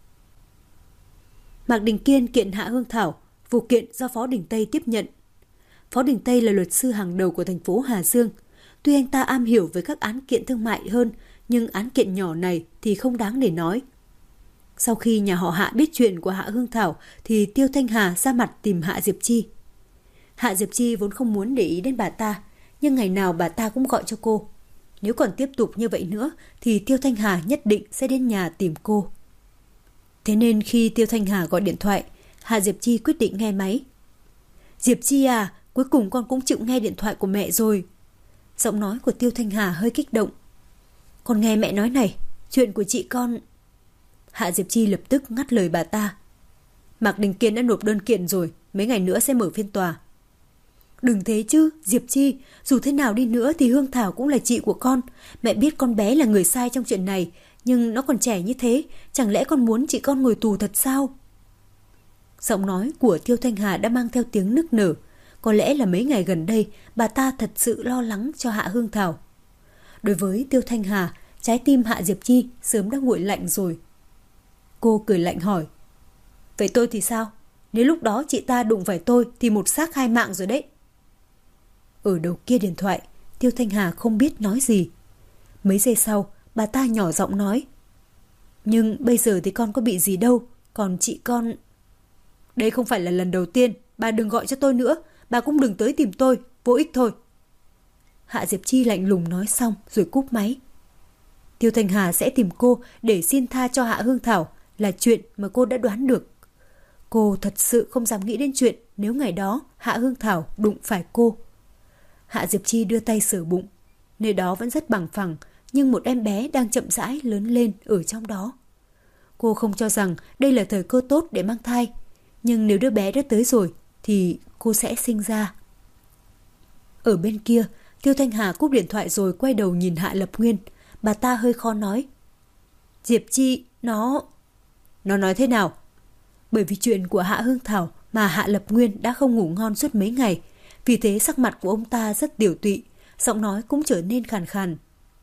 Speaker 1: Mạc Đình Kiên kiện Hạ Hương Thảo, vụ kiện do Phó Đình Tây tiếp nhận. Phó Đình Tây là luật sư hàng đầu của thành phố Hà Dương. Tuy anh ta am hiểu về các án kiện thương mại hơn, nhưng án kiện nhỏ này thì không đáng để nói. Sau khi nhà họ Hạ biết chuyện của Hạ Hương Thảo thì Tiêu Thanh Hà ra mặt tìm Hạ Diệp Chi. Hạ Diệp Chi vốn không muốn để ý đến bà ta, nhưng ngày nào bà ta cũng gọi cho cô. Nếu còn tiếp tục như vậy nữa thì Tiêu Thanh Hà nhất định sẽ đến nhà tìm cô. Thế nên khi Tiêu Thanh Hà gọi điện thoại, Hạ Diệp Chi quyết định nghe máy. Diệp Chi à, cuối cùng con cũng chịu nghe điện thoại của mẹ rồi. Giọng nói của Tiêu Thanh Hà hơi kích động. Con nghe mẹ nói này, chuyện của chị con... Hạ Diệp Chi lập tức ngắt lời bà ta. Mạc Đình Kiên đã nộp đơn kiện rồi, mấy ngày nữa sẽ mở phiên tòa. Đừng thế chứ, Diệp Chi, dù thế nào đi nữa thì Hương Thảo cũng là chị của con. Mẹ biết con bé là người sai trong chuyện này, nhưng nó còn trẻ như thế, chẳng lẽ con muốn chị con ngồi tù thật sao? Giọng nói của Tiêu Thanh Hà đã mang theo tiếng nức nở. Có lẽ là mấy ngày gần đây, bà ta thật sự lo lắng cho Hạ Hương Thảo. Đối với Tiêu Thanh Hà, trái tim Hạ Diệp Chi sớm đã nguội lạnh rồi. Cô cười lạnh hỏi. Vậy tôi thì sao? Nếu lúc đó chị ta đụng phải tôi thì một xác hai mạng rồi đấy. Ở đầu kia điện thoại, Tiêu Thanh Hà không biết nói gì. Mấy giây sau, bà ta nhỏ giọng nói. Nhưng bây giờ thì con có bị gì đâu, còn chị con... Đây không phải là lần đầu tiên, bà đừng gọi cho tôi nữa, bà cũng đừng tới tìm tôi, vô ích thôi. Hạ Diệp Chi lạnh lùng nói xong rồi cúp máy. Tiêu Thanh Hà sẽ tìm cô để xin tha cho Hạ Hương Thảo là chuyện mà cô đã đoán được. Cô thật sự không dám nghĩ đến chuyện nếu ngày đó Hạ Hương Thảo đụng phải cô. Hạ Diệp Chi đưa tay sờ bụng. Nơi đó vẫn rất bằng phẳng, nhưng một em bé đang chậm rãi lớn lên ở trong đó. Cô không cho rằng đây là thời cơ tốt để mang thai, nhưng nếu đứa bé đã tới rồi thì cô sẽ sinh ra. Ở bên kia, Tiêu Thanh Hà cúp điện thoại rồi quay đầu nhìn Hạ Lập Nguyên. Bà ta hơi khó nói. Diệp Chi, nó nói thế nào? Bởi vì chuyện của Hạ Hương Thảo mà Hạ Lập Nguyên đã không ngủ ngon suốt mấy ngày. Vì thế sắc mặt của ông ta rất tiểu tụy, giọng nói cũng trở nên khàn khàn.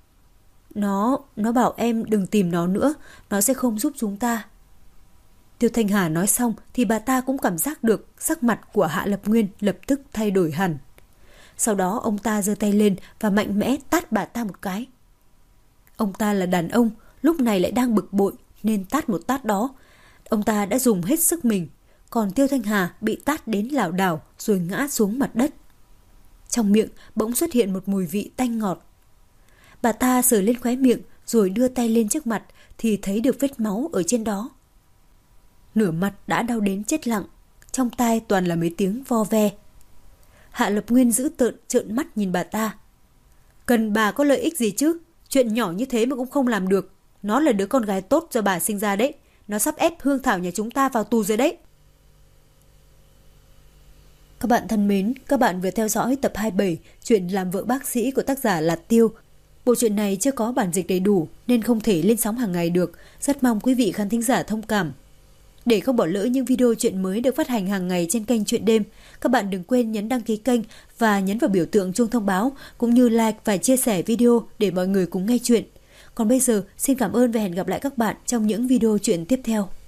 Speaker 1: Nó bảo em đừng tìm nó nữa, nó sẽ không giúp chúng ta. Tiêu Thanh Hà nói xong thì bà ta cũng cảm giác được sắc mặt của Hạ Lập Nguyên lập tức thay đổi hẳn. Sau đó ông ta giơ tay lên và mạnh mẽ tát bà ta một cái. Ông ta là đàn ông, lúc này lại đang bực bội nên tát một tát đó. Ông ta đã dùng hết sức mình, còn Tiêu Thanh Hà bị tát đến lảo đảo rồi ngã xuống mặt đất. Trong miệng bỗng xuất hiện một mùi vị tanh ngọt. Bà ta sờ lên khóe miệng rồi đưa tay lên trước mặt thì thấy được vết máu ở trên đó. Nửa mặt đã đau đến chết lặng, trong tai toàn là mấy tiếng vo ve. Hạ Lập Nguyên dữ tợn trợn mắt nhìn bà ta. Cần bà có lợi ích gì chứ? Chuyện nhỏ như thế mà cũng không làm được. Nó là đứa con gái tốt do bà sinh ra đấy. Nó sắp ép Hương Thảo nhà chúng ta vào tù rồi đấy. Các bạn thân mến, các bạn vừa theo dõi tập 27 chuyện Làm vợ bác sĩ của tác giả Lạt Tiêu. Bộ truyện này chưa có bản dịch đầy đủ nên không thể lên sóng hàng ngày được. Rất mong quý vị khán thính giả thông cảm. Để không bỏ lỡ những video truyện mới được phát hành hàng ngày trên kênh Truyện Đêm, các bạn đừng quên nhấn đăng ký kênh và nhấn vào biểu tượng chuông thông báo, cũng như like và chia sẻ video để mọi người cùng nghe chuyện. Còn bây giờ, xin cảm ơn và hẹn gặp lại các bạn trong những video truyện tiếp theo.